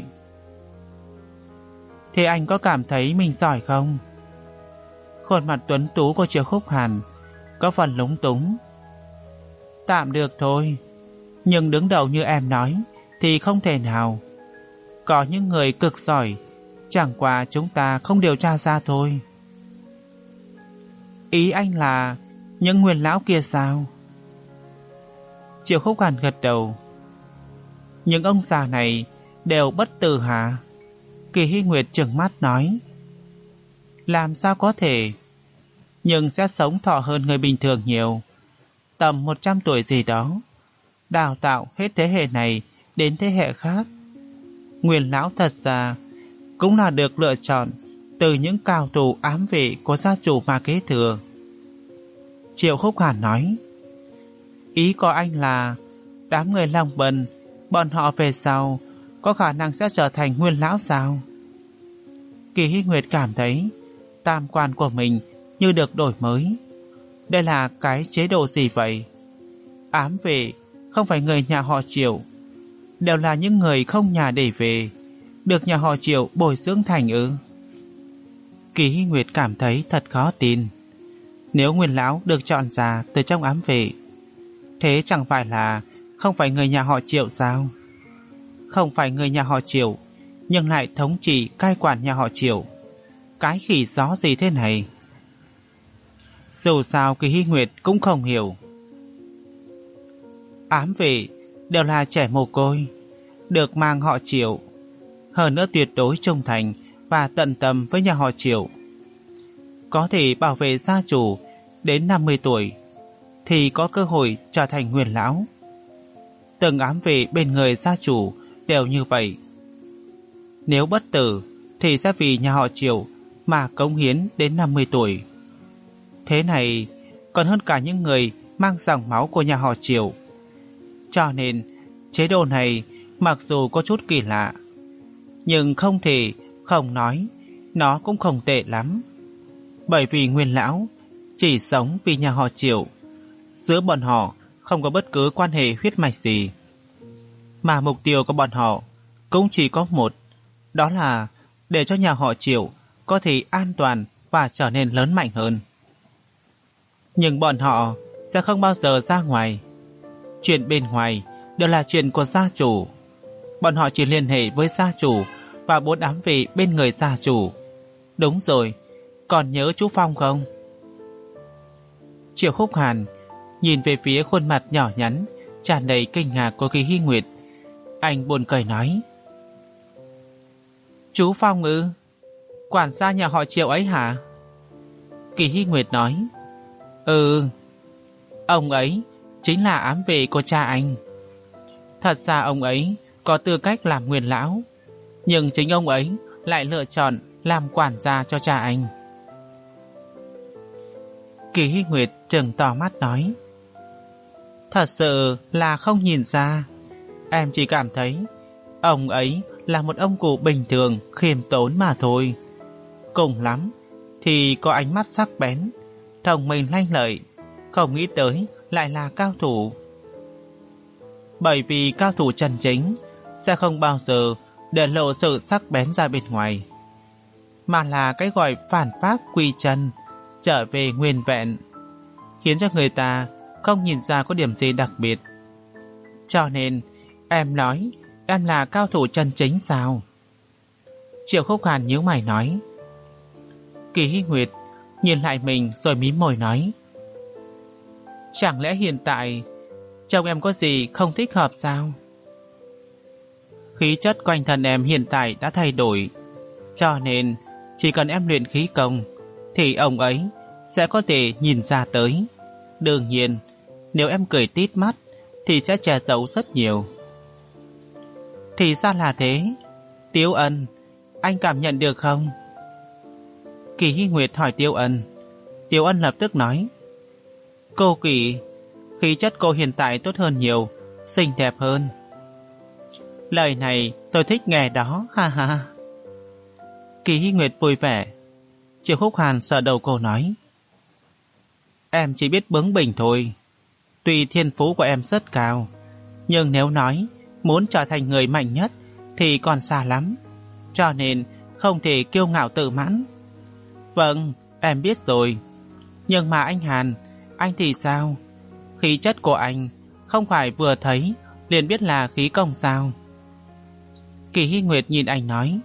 Speaker 1: Thế anh có cảm thấy mình giỏi không? Khuôn mặt tuấn tú của Triệu Khúc Hàn có phần lúng túng. Tạm được thôi, nhưng đứng đầu như em nói thì không thể nào. Có những người cực giỏi, chẳng qua chúng ta không điều tra ra thôi. Ý anh là những nguyên lão kia sao? Triệu Khúc Hàn gật đầu. Những ông già này đều bất tử hả? Kỳ Hy Nguyệt trừng mắt nói, làm sao có thể? Nhưng sẽ sống thọ hơn người bình thường nhiều, tầm một trăm tuổi gì đó, đào tạo hết thế hệ này đến thế hệ khác. Nguyên lão thật ra cũng là được lựa chọn từ những cao thủ ám vệ của gia chủ mà kế thừa. Triệu Khúc Hàn nói, ý của anh là đám người Long Bần, bọn họ về sau có khả năng sẽ trở thành nguyên lão sao? Kỳ Hy Nguyệt cảm thấy tam quan của mình như được đổi mới. Đây là cái chế độ gì vậy? Ám vệ không phải người nhà họ Triệu, đều là những người không nhà để về, được nhà họ Triệu bồi dưỡng thành ư? Kỳ Hy Nguyệt cảm thấy thật khó tin. Nếu nguyên lão được chọn ra từ trong ám vệ, thế chẳng phải là không phải người nhà họ Triệu sao? Không phải người nhà họ Triệu, nhưng lại thống trị cai quản nhà họ Triệu. Cái khỉ gió gì thế này? Dù sao Kỳ Hy Nguyệt cũng không hiểu. Ám vệ đều là trẻ mồ côi, được mang họ Triệu, hơn nữa tuyệt đối trung thành và tận tâm với nhà họ Triệu. Có thể bảo vệ gia chủ đến năm mươi tuổi thì có cơ hội trở thành nguyên lão. Từng ám vệ bên người gia chủ đều như vậy. Nếu bất tử thì sẽ vì nhà họ Triệu mà cống hiến đến năm mươi tuổi. Thế này còn hơn cả những người mang dòng máu của nhà họ Triệu. Cho nên chế độ này mặc dù có chút kỳ lạ, nhưng không thể không nói nó cũng không tệ lắm. Bởi vì nguyên lão chỉ sống vì nhà họ Triệu, giữa bọn họ không có bất cứ quan hệ huyết mạch gì, mà mục tiêu của bọn họ cũng chỉ có một, đó là để cho nhà họ Triệu có thể an toàn và trở nên lớn mạnh hơn. Nhưng bọn họ sẽ không bao giờ ra ngoài. Chuyện bên ngoài đều là chuyện của gia chủ. Bọn họ chỉ liên hệ với gia chủ và bốn ám vệ bên người gia chủ. Đúng rồi, còn nhớ chú Phong không? Triệu Khúc Hàn nhìn về phía khuôn mặt nhỏ nhắn tràn đầy kinh ngạc của Kỳ Hy Nguyệt. Anh buồn cười nói, chú Phong ư? Quản gia nhà họ Triệu ấy hả? Kỳ Hy Nguyệt nói, ừ, ông ấy chính là ám vệ của cha anh. Thật ra ông ấy có tư cách làm nguyên lão, nhưng chính ông ấy lại lựa chọn làm quản gia cho cha anh. Kỳ Hy Nguyệt trừng to mắt nói, thật sự là không nhìn ra. Em chỉ cảm thấy ông ấy là một ông cụ bình thường, khiêm tốn mà thôi. Cùng lắm thì có ánh mắt sắc bén, thông minh lanh lợi, không nghĩ tới lại là cao thủ. Bởi vì cao thủ chân chính sẽ không bao giờ để lộ sự sắc bén ra bên ngoài, mà là cái gọi phản pháp quy chân, trở về nguyên vẹn, khiến cho người ta không nhìn ra có điểm gì đặc biệt. Cho nên em nói em là cao thủ chân chính sao? Triệu Khúc Hàn nhíu mày nói. Kỳ Hy Nguyệt nhìn lại mình rồi mím môi nói, chẳng lẽ hiện tại chồng em có gì không thích hợp sao? Khí chất quanh thân em hiện tại đã thay đổi, cho nên chỉ cần em luyện khí công thì ông ấy sẽ có thể nhìn ra tới. Đương nhiên, nếu em cười tít mắt thì sẽ che giấu rất nhiều. Thì ra là thế. Tiếu Ân, anh cảm nhận được không? Kỳ Hy Nguyệt hỏi Tiếu Ân. Tiếu Ân lập tức nói, cô Kỳ, khí chất cô hiện tại tốt hơn nhiều, xinh đẹp hơn. Lời này tôi thích nghe đó, ha ha. Kỳ Hy Nguyệt vui vẻ. Triệu Khúc Hàn sờ đầu cô nói, em chỉ biết bướng bỉnh thôi. Tuy thiên phú của em rất cao, nhưng nếu nói muốn trở thành người mạnh nhất thì còn xa lắm, cho nên không thể kiêu ngạo tự mãn. Vâng, em biết rồi. Nhưng mà anh Hàn, anh thì sao? Khí chất của anh không phải vừa thấy liền biết là khí công sao? Kỳ Hy Nguyệt nhìn anh nói,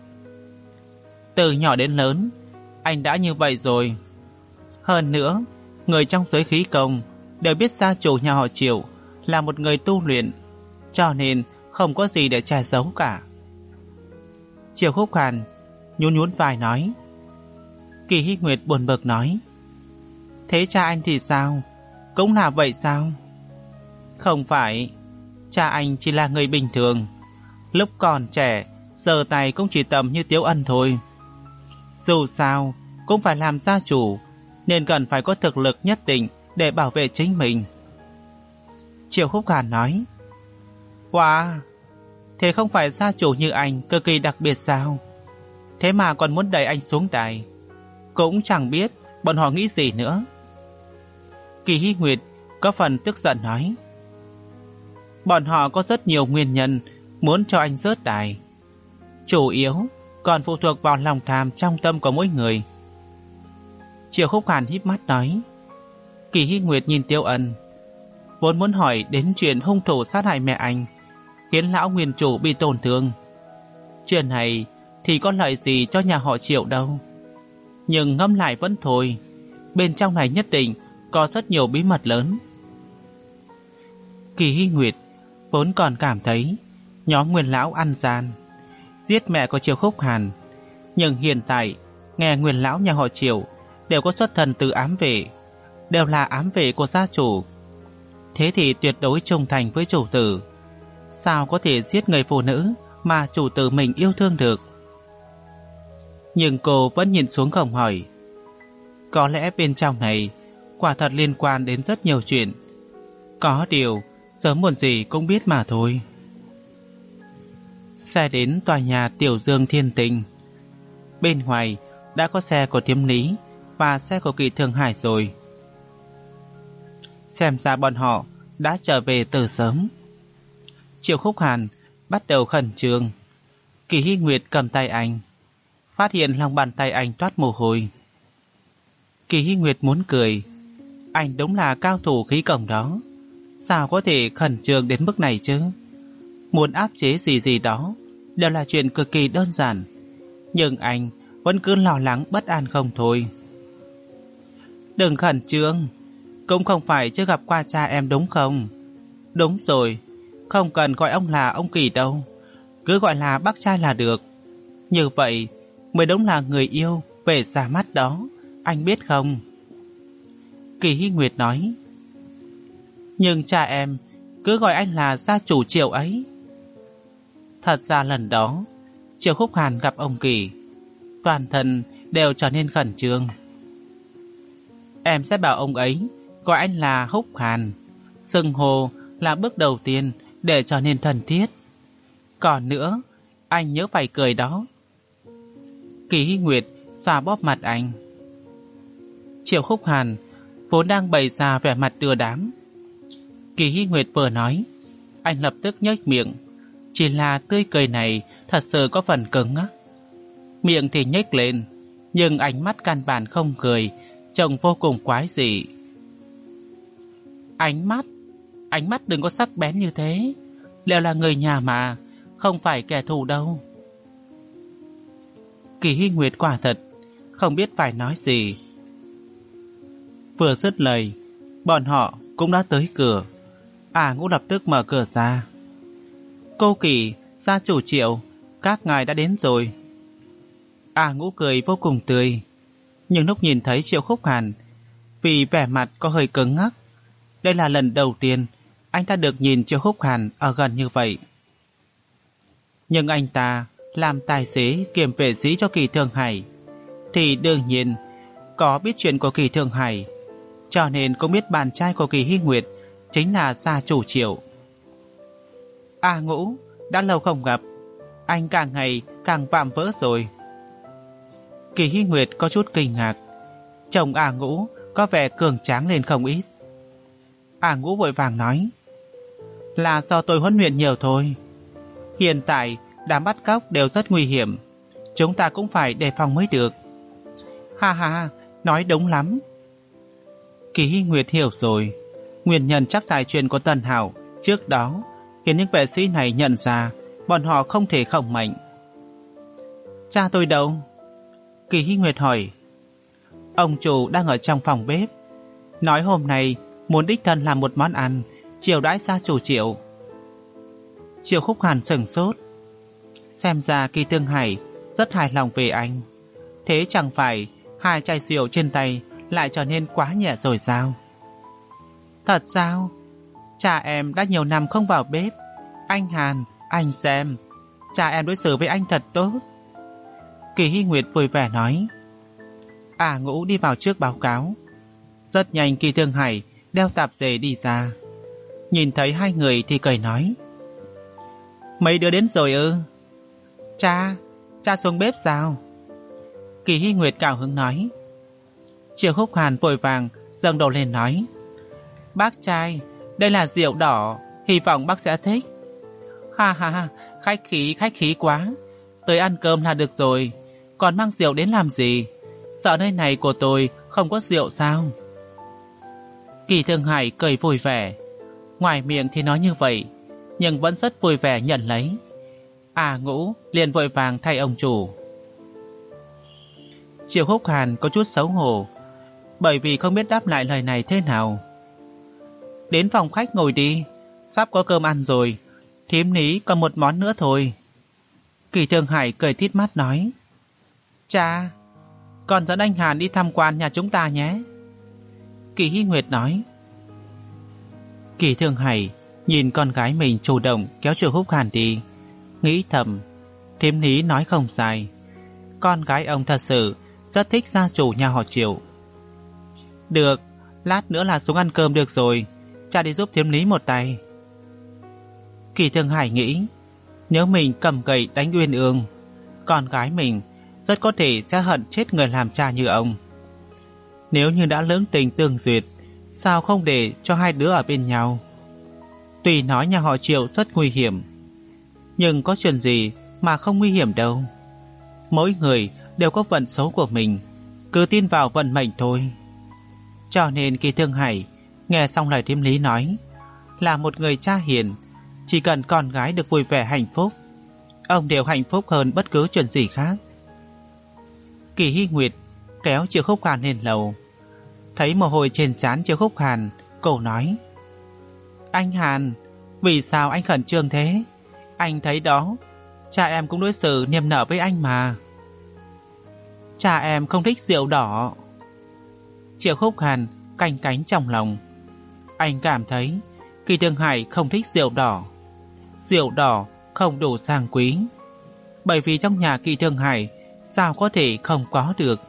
Speaker 1: từ nhỏ đến lớn anh đã như vậy rồi. Hơn nữa, người trong giới khí công đều biết gia chủ nhà họ Triệu là một người tu luyện, cho nên không có gì để che giấu cả. Triệu Khúc Hàn nhún nhún vai nói. Kỳ Hy Nguyệt buồn bực nói, thế cha anh thì sao? Cũng là vậy sao? Không phải, cha anh chỉ là người bình thường, lúc còn trẻ giờ tay cũng chỉ tầm như Tiếu Ân thôi. Dù sao cũng phải làm gia chủ, nên cần phải có thực lực nhất định để bảo vệ chính mình. Triệu Khúc Hàn nói, wow, thế không phải gia chủ như anh cực kỳ đặc biệt sao? Thế mà còn muốn đẩy anh xuống đài. Cũng chẳng biết bọn họ nghĩ gì nữa. Kỳ Hy Nguyệt có phần tức giận nói, bọn họ có rất nhiều nguyên nhân muốn cho anh rớt đài, chủ yếu còn phụ thuộc vào lòng tham trong tâm của mỗi người. Triệu Khúc Hàn híp mắt nói. Kỳ Hy Nguyệt nhìn Tiêu Ân, vốn muốn hỏi đến chuyện hung thủ sát hại mẹ anh, khiến lão nguyên chủ bị tổn thương. Chuyện này thì có lợi gì cho nhà họ Triệu đâu. Nhưng ngẫm lại vẫn thôi, bên trong này nhất định có rất nhiều bí mật lớn. Kỳ Hy Nguyệt vốn còn cảm thấy nhóm Nguyên lão ăn gian, giết mẹ của Triệu Khúc Hàn, nhưng hiện tại nghe Nguyên lão nhà họ Triệu đều có xuất thân từ ám vệ, đều là ám vệ của gia chủ, thế thì tuyệt đối trung thành với chủ tử. Sao có thể giết người phụ nữ mà chủ tử mình yêu thương được? Nhưng cô vẫn nhìn xuống không hỏi. Có lẽ bên trong này quả thật liên quan đến rất nhiều chuyện, có điều sớm muộn gì cũng biết mà thôi. Xe đến tòa nhà Tiểu Dương Thiên Tình. Bên ngoài đã có xe của Thiếm Lý và xe của Kỳ Thương Hải rồi. Xem ra bọn họ đã trở về từ sớm. Triệu Khúc Hàn bắt đầu khẩn trương. Kỳ Hy Nguyệt cầm tay anh, phát hiện lòng bàn tay anh toát mồ hôi. Kỳ Hy Nguyệt muốn cười, anh đúng là cao thủ khí công đó, sao có thể khẩn trương đến mức này chứ? Muốn áp chế gì gì đó đều là chuyện cực kỳ đơn giản, nhưng anh vẫn cứ lo lắng bất an không thôi. Đừng khẩn trương, cũng không phải chưa gặp qua cha em đúng không? Đúng rồi, không cần gọi ông là ông Kỳ đâu, cứ gọi là bác trai là được. Như vậy mới đúng là người yêu về ra mắt đó, anh biết không? Kỳ Hy Nguyệt nói. Nhưng cha em cứ gọi anh là gia chủ Triệu ấy. Thật ra lần đó Triệu Khúc Hàn gặp ông Kỳ, toàn thân đều trở nên khẩn trương. Em sẽ bảo ông ấy gọi anh là Húc Hàn, xưng hô là bước đầu tiên để trở nên thân thiết. Còn nữa, anh nhớ phải cười đó. Kỳ Hy Nguyệt xoa bóp mặt anh. Triệu Khúc Hàn vốn đang bày ra vẻ mặt đưa đám. Kỳ Hy Nguyệt vừa nói, anh lập tức nhếch miệng. Chỉ là tươi cười này thật sự có phần cứng á. Miệng thì nhếch lên, nhưng ánh mắt căn bản không cười, trông vô cùng quái dị. Ánh mắt, ánh mắt đừng có sắc bén như thế. Đều là người nhà mà, không phải kẻ thù đâu. Kỳ Hy Nguyệt quả thật không biết phải nói gì. Vừa dứt lời, bọn họ cũng đã tới cửa. À Ngũ lập tức mở cửa ra. Cô Kỳ, gia chủ Triệu, các ngài đã đến rồi. À Ngũ cười vô cùng tươi. Nhưng lúc nhìn thấy Triệu Khúc Hàn, vì vẻ mặt có hơi cứng ngắc. Đây là lần đầu tiên anh ta được nhìn Triệu Khúc Hàn ở gần như vậy. Nhưng anh ta làm tài xế kiêm vệ sĩ cho Kỳ Thương Hải, thì đương nhiên có biết chuyện của Kỳ Thương Hải, cho nên cũng biết bạn trai của Kỳ Hy Nguyệt chính là gia chủ Triệu. À Ngũ, đã lâu không gặp, anh càng ngày càng vạm vỡ rồi. Kỳ Hy Nguyệt có chút kinh ngạc. Chồng À Ngũ có vẻ cường tráng lên không ít. À Ngũ vội vàng nói, là do tôi huấn luyện nhiều thôi. Hiện tại đám bắt cóc đều rất nguy hiểm, chúng ta cũng phải đề phòng mới được. Ha ha, nói đúng lắm. Kỳ Hy Nguyệt hiểu rồi. Nguyên nhân chắc tại chuyện của Tần Hảo trước đó khiến những vệ sĩ này nhận ra bọn họ không thể không mệnh. Cha tôi đâu? Kỳ Hy Nguyệt hỏi. Ông chủ đang ở trong phòng bếp, nói hôm nay muốn đích thân làm một món ăn chiều đãi gia chủ Triệu. Triệu Khúc Hàn sửng sốt. Xem ra Kỳ Thương Hải rất hài lòng về anh. Thế chẳng phải hai chai rượu trên tay lại trở nên quá nhẹ rồi sao? Thật sao? Cha em đã nhiều năm không vào bếp. Anh Hàn, anh xem, cha em đối xử với anh thật tốt. Kỳ Hy Nguyệt vui vẻ nói. À Ngũ đi vào trước báo cáo. Rất nhanh Kỳ Thương Hải đeo tạp dề đi ra. Nhìn thấy hai người thì cười nói. Mấy đứa đến rồi ư? Cha, cha xuống bếp sao? Kỳ Hy Nguyệt cao hứng nói. Triệu Khúc Hàn vội vàng dâng đầu lên nói. Bác trai, đây là rượu đỏ, hy vọng bác sẽ thích. Ha ha ha, khách khí khách khí quá. Tới ăn cơm là được rồi, còn mang rượu đến làm gì? Sợ nơi này của tôi không có rượu sao? Kỳ Thương Hải cười vui vẻ. Ngoài miệng thì nói như vậy, nhưng vẫn rất vui vẻ nhận lấy. À Ngũ liền vội vàng thay ông chủ. Triệu Khúc Hàn có chút xấu hổ, bởi vì không biết đáp lại lời này thế nào. Đến phòng khách ngồi đi, sắp có cơm ăn rồi, thím ní còn một món nữa thôi. Kỳ Thương Hải cười tít mắt nói. Cha, con dẫn anh Hàn đi tham quan nhà chúng ta nhé. Kỳ Hy Nguyệt nói. Kỳ Thương Hải nhìn con gái mình chủ động kéo Triệu Khúc Hàn đi, nghĩ thầm, thím ní nói không sai, con gái ông thật sự rất thích gia chủ nhà họ Triệu. Được, lát nữa là xuống ăn cơm được rồi, cha đi giúp thím ní một tay. Kỳ Thương Hải nghĩ, nếu mình cầm gậy đánh Uyên Ương, con gái mình rất có thể sẽ hận chết người làm cha như ông. Nếu như đã lưỡng tình tương duyệt, sao không để cho hai đứa ở bên nhau? Tuy nói nhà họ Triệu rất nguy hiểm, nhưng có chuyện gì mà không nguy hiểm đâu. Mỗi người đều có vận số của mình, cứ tin vào vận mệnh thôi. Cho nên Kỳ Thương Hải nghe xong lời thím lý nói, là một người cha hiền, chỉ cần con gái được vui vẻ hạnh phúc, ông đều hạnh phúc hơn bất cứ chuyện gì khác. Kỳ Hy Nguyệt kéo Triệu Khúc Hàn lên lầu, thấy mồ hôi trên trán Triệu Khúc Hàn, cô nói. Anh Hàn, vì sao anh khẩn trương thế? Anh thấy đó, cha em cũng đối xử niềm nở với anh mà. Cha em không thích rượu đỏ. Triệu Khúc Hàn canh cánh trong lòng. Anh cảm thấy Kỳ Thương Hải không thích rượu đỏ. Rượu đỏ không đủ sang quý. bởi vì trong nhà Kỳ Thương Hải sao có thể không có được.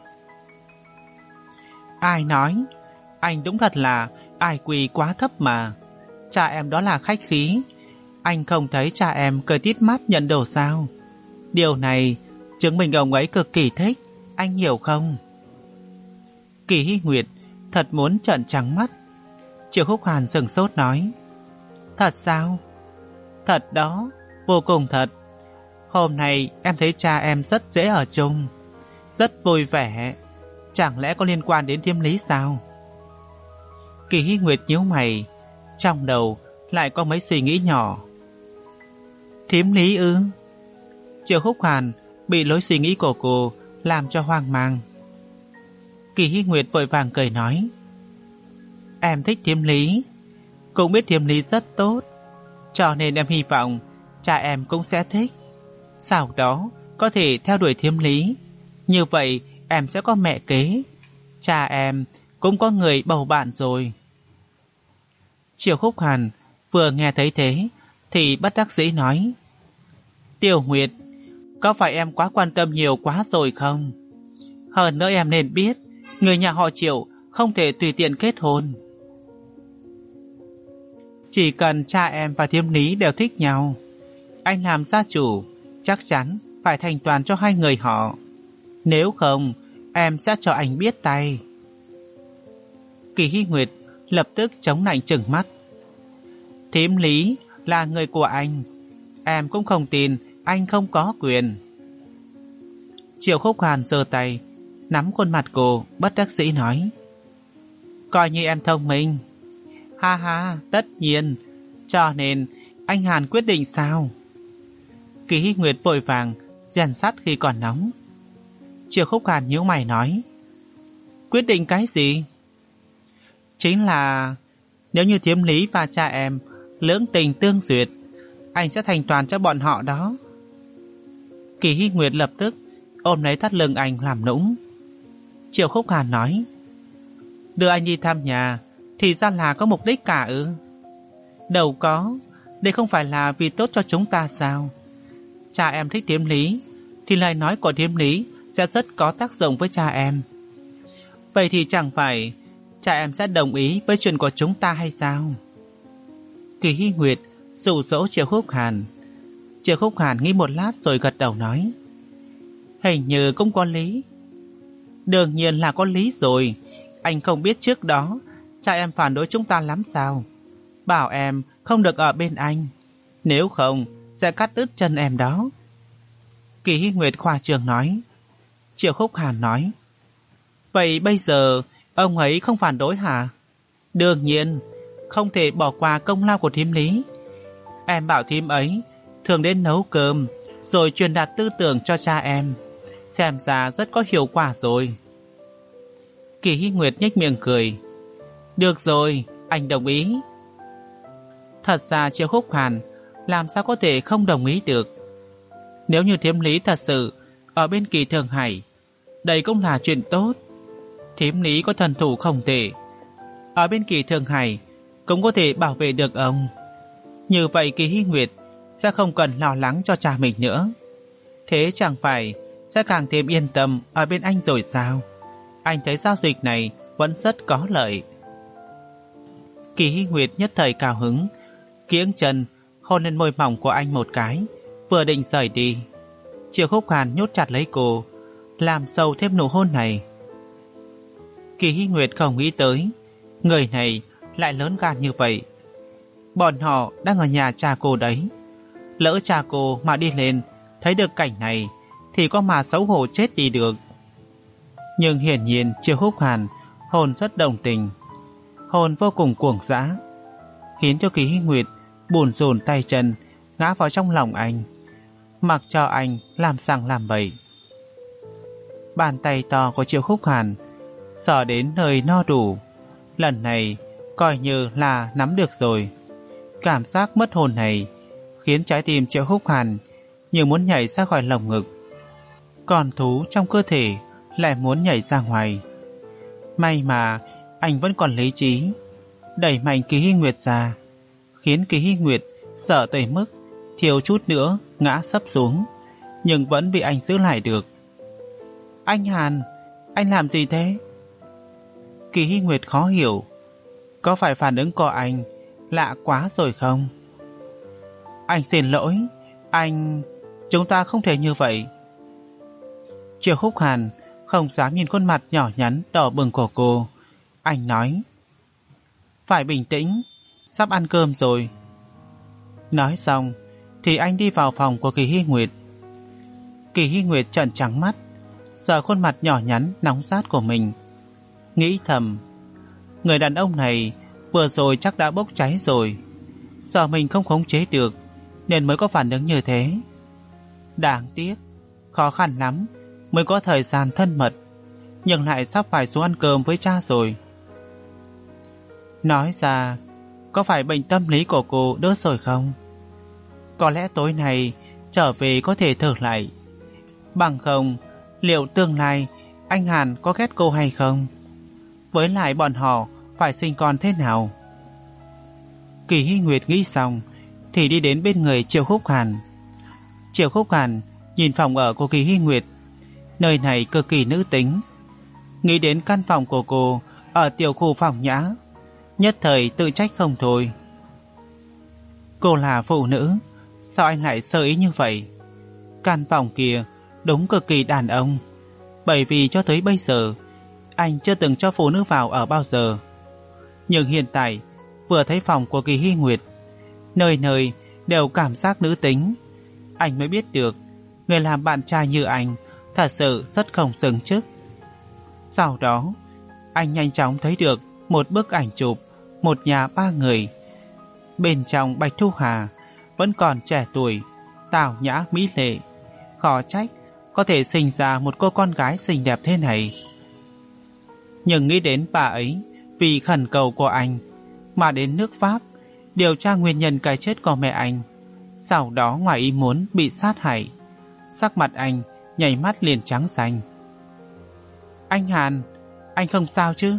Speaker 1: Ai nói? Anh đúng thật là ai quy quá thấp mà. Cha em đó là khách khí. Anh không thấy cha em cười tít mắt nhận đồ sao? Điều này chứng minh ông ấy cực kỳ thích, anh hiểu không? Kỳ Hy Nguyệt thật muốn trợn trắng mắt. Triệu Khúc Hàn sừng sốt nói: Thật sao? Thật đó, vô cùng thật. Hôm nay em thấy cha em rất dễ ở chung, rất vui vẻ. Chẳng lẽ có liên quan đến Thiêm Lý sao? Kỳ Hy Nguyệt nhíu mày, trong đầu lại có mấy suy nghĩ nhỏ. Thiêm Lý ư? Triệu Khúc Hàn bị lối suy nghĩ của cô làm cho hoang mang. Kỳ Hy Nguyệt vội vàng cười nói: Em thích Thiêm Lý, cũng biết Thiêm Lý rất tốt, cho nên em hy vọng cha em cũng sẽ thích. Sau đó có thể theo đuổi Thiêm Lý, như vậy em sẽ có mẹ kế, cha em cũng có người bầu bạn rồi. Triệu Khúc Hàn vừa nghe thấy thế thì bất đắc dĩ nói: Tiểu Nguyệt, có phải em quá quan tâm nhiều quá rồi không? Hơn nữa em nên biết, người nhà họ Triệu không thể tùy tiện kết hôn. Chỉ cần cha em và Thiêm Lý đều thích nhau, anh làm gia chủ chắc chắn phải thành toàn cho hai người họ. Nếu không, em sẽ cho anh biết tay. Kỳ Hy Nguyệt lập tức chống nạnh trừng mắt. Thiêm Lý là người của anh, em cũng không tin anh không có quyền. Triệu Khúc Hàn giơ tay nắm khuôn mặt cô, bất đắc dĩ nói: Coi như em thông minh. Ha ha, tất nhiên. Cho nên anh Hàn quyết định sao? Kỳ Hy Nguyệt vội vàng rèn sắt khi còn nóng. Triệu Khúc Hàn nhíu mày nói: Quyết định cái gì? Chính là nếu như Thiêm Lý và cha em lưỡng tình tương duyệt, anh sẽ thành toàn cho bọn họ đó. Kỳ Hy Nguyệt lập tức ôm lấy thắt lưng anh làm nũng. Triệu Khúc Hàn nói: Đưa anh đi thăm nhà thì ra là có mục đích cả ư? Đâu có, đây không phải là vì tốt cho chúng ta sao? Cha em thích Thiêm Lý thì lời nói của Thiêm Lý sẽ rất có tác dụng với cha em. Vậy thì chẳng phải cha em sẽ đồng ý với chuyện của chúng ta hay sao? Kỳ Hy Nguyệt dụ dỗ Triệu Khúc Hàn. Triệu Khúc Hàn nghĩ một lát rồi gật đầu nói: Hình như cũng có lý. Đương nhiên là có lý rồi. Anh không biết trước đó cha em phản đối chúng ta lắm sao? Bảo em không được ở bên anh, nếu không sẽ cắt đứt chân em đó. Kỳ Hy Nguyệt khoa trương nói. Triệu Khúc Hàn nói: Vậy bây giờ ông ấy không phản đối hả? Đương nhiên, không thể bỏ qua công lao của Thiêm Lý. Em bảo Thiêm ấy thường đến nấu cơm rồi truyền đạt tư tưởng cho cha em, xem ra rất có hiệu quả rồi. Kỳ Hy Nguyệt nhếch miệng cười. Được rồi, anh đồng ý. Thật ra Triệu Khúc Hàn làm sao có thể không đồng ý được. Nếu như Thiêm Lý thật sự ở bên Kỳ Thường Hải, đây cũng là chuyện tốt. Thiêm Lý có thần thủ không thể, ở bên Kỳ Thường Hải cũng có thể bảo vệ được ông. Như vậy Kỳ Hy Nguyệt sẽ không cần lo lắng cho cha mình nữa. Thế chẳng phải sẽ càng thêm yên tâm ở bên anh rồi sao? Anh thấy giao dịch này vẫn rất có lợi. Kỳ Hy Nguyệt nhất thời cao hứng, kiễng chân hôn lên môi mỏng của anh một cái, vừa định rời đi. Triệu Khúc Hàn nhốt chặt lấy cô, làm sâu thêm nụ hôn này. Kỳ Hy Nguyệt không nghĩ tới người này lại lớn gan như vậy. Bọn họ đang ở nhà cha cô đấy, lỡ cha cô mà đi lên thấy được cảnh này thì có mà xấu hổ chết đi được. Nhưng hiển nhiên Triệu Khúc Hàn hôn rất đồng tình, hôn vô cùng cuồng dã, khiến cho Kỳ Hy Nguyệt buồn rồn tay chân ngã vào trong lòng anh, mặc cho anh làm sằng làm bậy. Bàn tay to của Triệu Khúc Hàn sờ đến nơi no đủ, lần này coi như là nắm được rồi. Cảm giác mất hồn này khiến trái tim Triệu Khúc Hàn như muốn nhảy ra khỏi lồng ngực, còn thú trong cơ thể lại muốn nhảy ra ngoài. May mà anh vẫn còn lý trí, đẩy mạnh Kỳ Hy Nguyệt ra, khiến Kỳ Hy Nguyệt sợ tới mức thiếu chút nữa ngã sấp xuống, nhưng vẫn bị anh giữ lại được. Anh Hàn, anh làm gì thế? Kỳ Hy Nguyệt khó hiểu. Có phải phản ứng của anh lạ quá rồi không? Anh xin lỗi, anh... Chúng ta không thể như vậy. Triệu Húc Hàn không dám nhìn khuôn mặt nhỏ nhắn đỏ bừng của cô. Anh nói, phải bình tĩnh, sắp ăn cơm rồi. Nói xong thì anh đi vào phòng của Kỳ Hy Nguyệt. Kỳ Hy Nguyệt trợn trắng mắt, sờ khuôn mặt nhỏ nhắn nóng rát của mình, nghĩ thầm, người đàn ông này vừa rồi chắc đã bốc cháy rồi, sợ mình không khống chế được nên mới có phản ứng như thế. Đáng tiếc, khó khăn lắm mới có thời gian thân mật, nhưng lại sắp phải xuống ăn cơm với cha rồi. Nói ra, có phải bệnh tâm lý của cô đỡ rồi không? Có lẽ tối nay trở về có thể thử lại. Bằng không, liệu tương lai anh Hàn có ghét cô hay không? Với lại bọn họ phải sinh con thế nào? Kỳ Hy Nguyệt nghĩ xong thì đi đến bên người Triệu Khúc Hàn. Triệu Khúc Hàn nhìn phòng ở của Kỳ Hy Nguyệt. Nơi này cực kỳ nữ tính. Nghĩ đến căn phòng của cô ở tiểu khu phòng nhã, nhất thời tự trách không thôi. Cô là phụ nữ, sao anh lại sơ ý như vậy? Căn phòng kia đúng cực kỳ đàn ông, bởi vì cho tới bây giờ anh chưa từng cho phụ nữ vào ở bao giờ. Nhưng hiện tại vừa thấy phòng của Kỳ Hy Nguyệt, nơi nơi đều cảm giác nữ tính, anh mới biết được người làm bạn trai như anh thật sự rất không xứng chức. Sau đó anh nhanh chóng thấy được một bức ảnh chụp một nhà ba người. Bên trong Bạch Thu Hà vẫn còn trẻ tuổi, tào nhã mỹ lệ, khó trách có thể sinh ra một cô con gái xinh đẹp thế này. Nhưng nghĩ đến bà ấy vì khẩn cầu của anh mà đến nước Pháp điều tra nguyên nhân cái chết của mẹ anh, sau đó ngoài ý muốn bị sát hại, sắc mặt anh nhảy mắt liền trắng xanh. Anh Hàn, anh không sao chứ?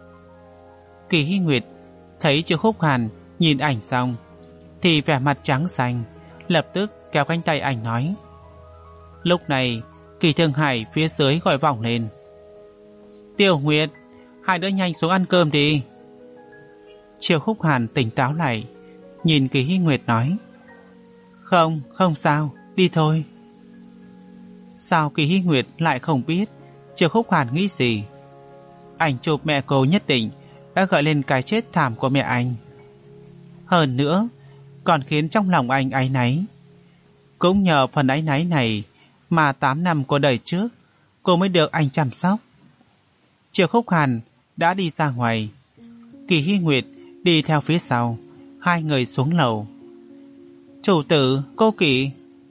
Speaker 1: Kỳ Hy Nguyệt thấy Triệu Khúc Hàn nhìn ảnh xong thì vẻ mặt trắng xanh, lập tức kéo cánh tay anh nói. Lúc này Kỳ Thương Hải phía dưới gọi vọng lên. Tiểu Nguyệt, hai đứa nhanh xuống ăn cơm đi. Triệu Khúc Hàn tỉnh táo lại, nhìn Kỳ Hy Nguyệt nói. Không, không sao, đi thôi. Sao Kỳ Hy Nguyệt lại không biết Triệu Khúc Hàn nghĩ gì? Ảnh chụp mẹ cô nhất định đã gợi lên cái chết thảm của mẹ anh. Hơn nữa còn khiến trong lòng anh áy náy. Cũng nhờ phần áy náy này mà tám năm của đời trước cô mới được anh chăm sóc. Triệu Khúc Hàn đã đi ra ngoài, Kỳ Hy Nguyệt đi theo phía sau. Hai người xuống lầu. Chủ tử, cô Kỳ.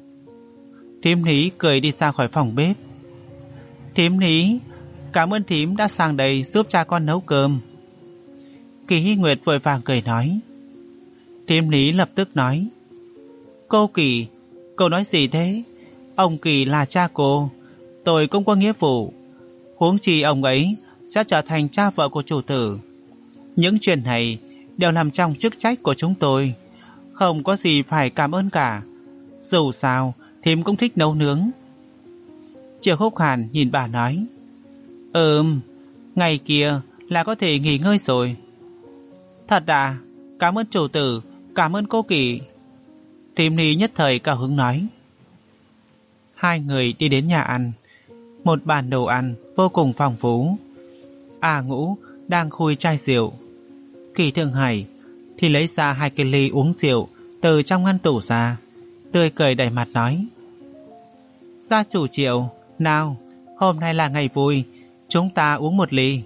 Speaker 1: Thím Lý cười đi ra khỏi phòng bếp. Thím Lý, cảm ơn thím đã sang đây giúp cha con nấu cơm. Kỳ Hy Nguyệt vội vàng cười nói. Thím Lý lập tức nói. Cô Kỳ, cô nói gì thế? Ông Kỳ là cha cô, tôi cũng có nghĩa vụ. Huống chi ông ấy sẽ trở thành cha vợ của chủ tử. Những chuyện này đều nằm trong chức trách của chúng tôi, không có gì phải cảm ơn cả. Dù sao thím cũng thích nấu nướng. Triệu Khúc Hàn nhìn bà nói. Ừm, ngày kia là có thể nghỉ ngơi rồi. Thật à, cảm ơn chủ tử, cảm ơn cô Kỳ. Thím Lý nhất thời cao hứng nói. Hai người đi đến nhà ăn. Một bàn đồ ăn vô cùng phong phú. A Ngũ đang khui chai rượu. Kỳ Thương Hải thì lấy ra hai cái ly uống rượu từ trong ngăn tủ ra, tươi cười đầy mặt nói. Gia chủ Triệu, nào, hôm nay là ngày vui, chúng ta uống một ly.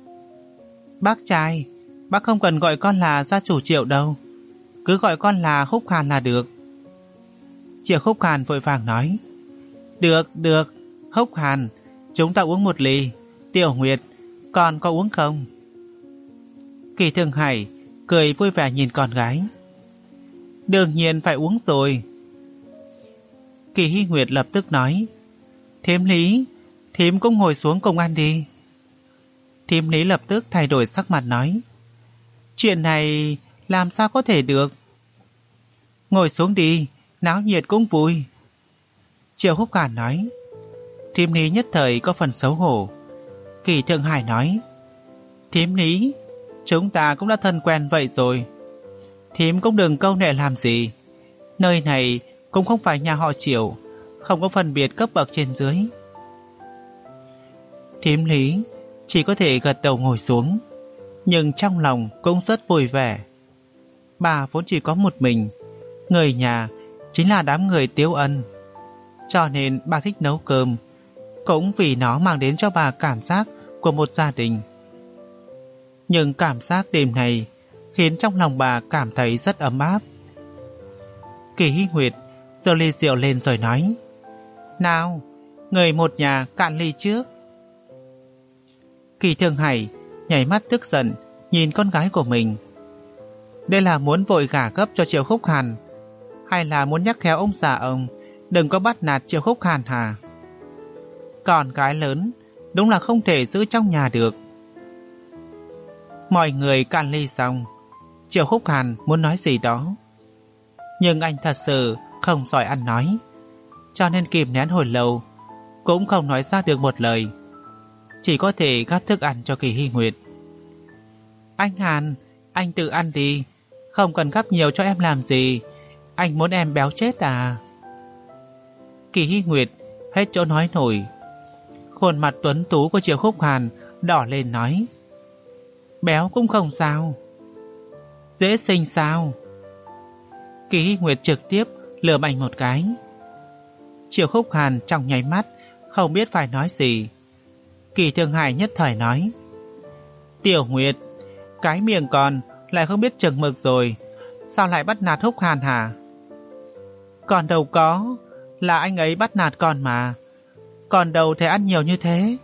Speaker 1: Bác trai, bác không cần gọi con là gia chủ Triệu đâu, cứ gọi con là Khúc Hàn là được. Triệu Khúc Hàn vội vàng nói. Được, được, Khúc Hàn, chúng ta uống một ly. Tiểu Nguyệt, con có uống không? Kỳ Thương Hải cười vui vẻ nhìn con gái. Đương nhiên phải uống rồi. Kỳ Hy Nguyệt lập tức nói. Thím Lý, thím cũng ngồi xuống cùng ăn đi. Thím Lý lập tức thay đổi sắc mặt nói. Chuyện này làm sao có thể được? Ngồi xuống đi, náo nhiệt cũng vui. Triệu Húc Hàn nói. Thím Lý nhất thời có phần xấu hổ. Kỳ Thượng Hải nói. Thím Lý, chúng ta cũng đã thân quen vậy rồi. Thím cũng đừng câu nệ làm gì. Nơi này cũng không phải nhà họ Triệu, không có phân biệt cấp bậc trên dưới. Thím Lý chỉ có thể gật đầu ngồi xuống, nhưng trong lòng cũng rất vui vẻ. Bà vốn chỉ có một mình, người nhà chính là đám người Tiếu Ân, cho nên bà thích nấu cơm, cũng vì nó mang đến cho bà cảm giác của một gia đình. Nhưng cảm giác đêm này khiến trong lòng bà cảm thấy rất ấm áp. Kỳ Hy Nguyệt giơ ly rượu lên rồi nói. Nào, người một nhà cạn ly trước. Kỳ Thượng Hải nhảy mắt tức giận nhìn con gái của mình. Đây là muốn vội gả gấp cho Triệu Khúc Hàn, hay là muốn nhắc khéo ông già ông đừng có bắt nạt Triệu Khúc Hàn hả? Con gái lớn đúng là không thể giữ trong nhà được. Mọi người cạn ly xong, Triệu Khúc Hàn muốn nói gì đó, nhưng anh thật sự không giỏi ăn nói, cho nên kìm nén hồi lâu cũng không nói ra được một lời, chỉ có thể gắp thức ăn cho Kỳ Hy Nguyệt. Anh Hàn, anh tự ăn đi, không cần gắp nhiều cho em làm gì, anh muốn em béo chết à? Kỳ Hy Nguyệt hết chỗ nói nổi. Khuôn mặt tuấn tú của Triệu Khúc Hàn đỏ lên nói. Béo cũng không sao. Dễ sinh sao? Kỳ Hy Nguyệt trực tiếp lườm anh một cái. Triệu Khúc Hàn trong nháy mắt không biết phải nói gì. Kỳ Thượng Hải nhất thời nói. Tiểu Nguyệt, cái miệng còn lại không biết chừng mực rồi, sao lại bắt nạt Húc Hàn hả? Còn đâu có, là anh ấy bắt nạt con mà, còn đâu thể ăn nhiều như thế.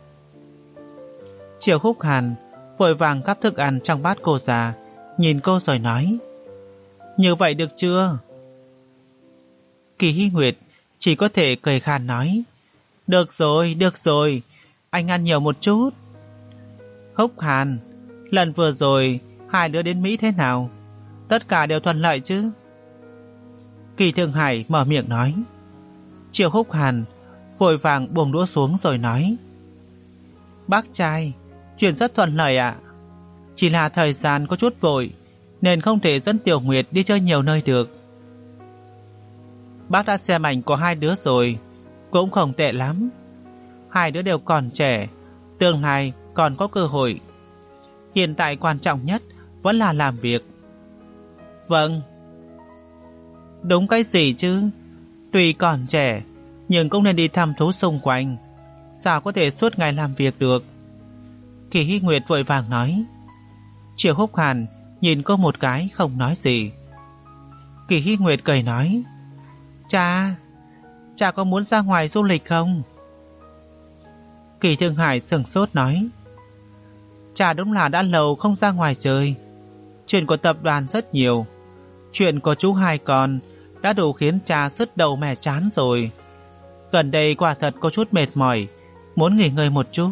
Speaker 1: Triệu Khúc Hàn vội vàng gắp thức ăn trong bát cô già, nhìn cô rồi nói. Như vậy được chưa? Kỳ Hy Nguyệt chỉ có thể cười khan nói. Được rồi, được rồi, anh ăn nhiều một chút. Húc Hàn, lần vừa rồi hai đứa đến Mỹ thế nào? Tất cả đều thuận lợi chứ? Kỳ Thượng Hải mở miệng nói. Triệu Húc Hàn vội vàng buông đũa xuống rồi nói. Bác trai, chuyện rất thuận lợi ạ. Chỉ là thời gian có chút vội, nên không thể dẫn Tiểu Nguyệt đi chơi nhiều nơi được. Bác đã xem ảnh của hai đứa rồi, cũng không tệ lắm. Hai đứa đều còn trẻ, tương lai còn có cơ hội. Hiện tại quan trọng nhất vẫn là làm việc. Vâng. Đúng cái gì chứ? Tuy còn trẻ, nhưng cũng nên đi thăm thú xung quanh, sao có thể suốt ngày làm việc được? Kỳ Hy Nguyệt vội vàng nói. Triệu Húc Hàn nhìn cô một cái không nói gì. Kỳ Hy Nguyệt cười nói. Cha, cha có muốn ra ngoài du lịch không? Kỳ Thượng Hải sửng sốt nói. Cha đúng là đã lâu không ra ngoài chơi. Chuyện của tập đoàn rất nhiều, chuyện của chú hai con đã đủ khiến cha sứt đầu mẻ chán rồi. Gần đây quả thật có chút mệt mỏi, muốn nghỉ ngơi một chút.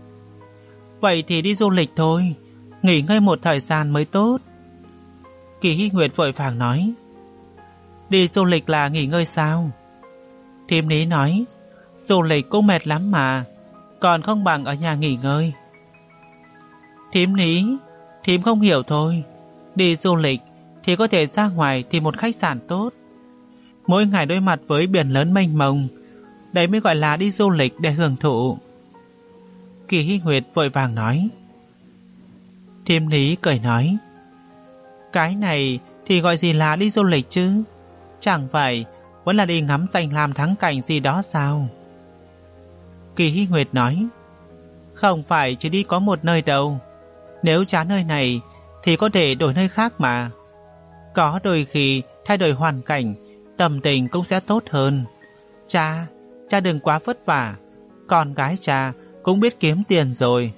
Speaker 1: Vậy thì đi du lịch thôi, nghỉ ngơi một thời gian mới tốt. Kỳ Hy Nguyệt vội vàng nói. Đi du lịch là nghỉ ngơi sao? Thím Lý nói. Du lịch cũng mệt lắm mà, còn không bằng ở nhà nghỉ ngơi. Thím Lý, thím không hiểu thôi. Đi du lịch thì có thể ra ngoài tìm một khách sạn tốt, mỗi ngày đối mặt với biển lớn mênh mông, đấy mới gọi là đi du lịch để hưởng thụ. Kỳ Hy Nguyệt vội vàng nói. Thím Lý cười nói. Cái này thì gọi gì là đi du lịch chứ? Chẳng phải vẫn là đi ngắm danh lam thắng cảnh gì đó sao? Kỳ Hy Nguyệt nói. Không phải chỉ đi có một nơi đâu, nếu chán nơi này thì có thể đổi nơi khác mà. Có đôi khi thay đổi hoàn cảnh, tâm tình cũng sẽ tốt hơn. Cha, cha đừng quá vất vả, con gái cha cũng biết kiếm tiền rồi.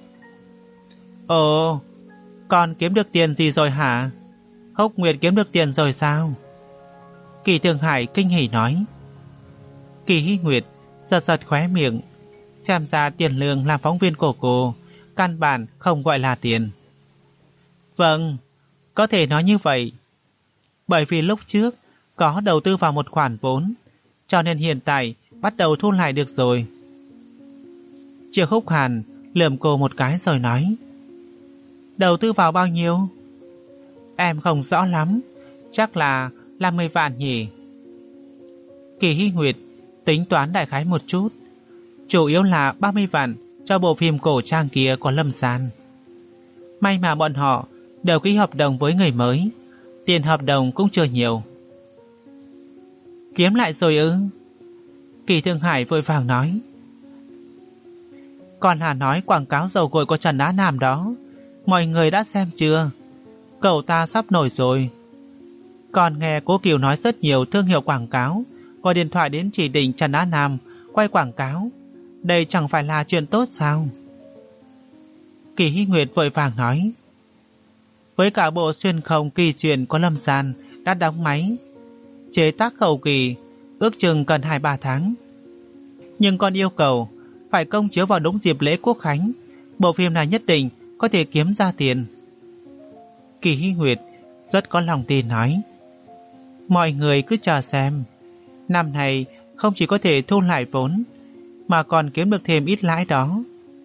Speaker 1: Ồ, con kiếm được tiền gì rồi hả? Húc Nguyệt kiếm được tiền rồi sao? Kỳ Thượng Hải kinh hỉ nói. Kỳ Hy Nguyệt giật giật khóe miệng, xem ra tiền lương làm phóng viên của cô căn bản không gọi là tiền. Vâng, có thể nói như vậy. Bởi vì lúc trước có đầu tư vào một khoản vốn, cho nên hiện tại bắt đầu thu lại được rồi. Triệu Húc Hàn lườm cô một cái rồi nói: Đầu tư vào bao nhiêu? Em không rõ lắm, chắc là năm mươi vạn nhỉ. Kỳ Hy Nguyệt tính toán đại khái một chút, chủ yếu là ba mươi vạn cho bộ phim cổ trang kia của Lâm San. May mà bọn họ đều ký hợp đồng với người mới, tiền hợp đồng cũng chưa nhiều. Kiếm lại rồi ư? Kỳ Thương Hải vội vàng nói. Còn là nói quảng cáo dầu gội của Trần Á Nam đó, mọi người đã xem chưa? Cậu ta sắp nổi rồi. Còn nghe Cố Kiều nói rất nhiều thương hiệu quảng cáo gọi điện thoại đến chỉ định Trần Á Nam quay quảng cáo. Đây chẳng phải là chuyện tốt sao? Kỳ Hy Nguyệt vội vàng nói. Với cả bộ xuyên không kỳ truyền của Lâm San đã đóng máy, chế tác hậu kỳ ước chừng cần hai ba tháng. Nhưng con yêu cầu phải công chiếu vào đúng dịp lễ Quốc khánh, bộ phim này nhất định có thể kiếm ra tiền. Kỳ Hy Nguyệt rất có lòng tin nói. Mọi người cứ chờ xem, năm này không chỉ có thể thu lại vốn mà còn kiếm được thêm ít lãi đó.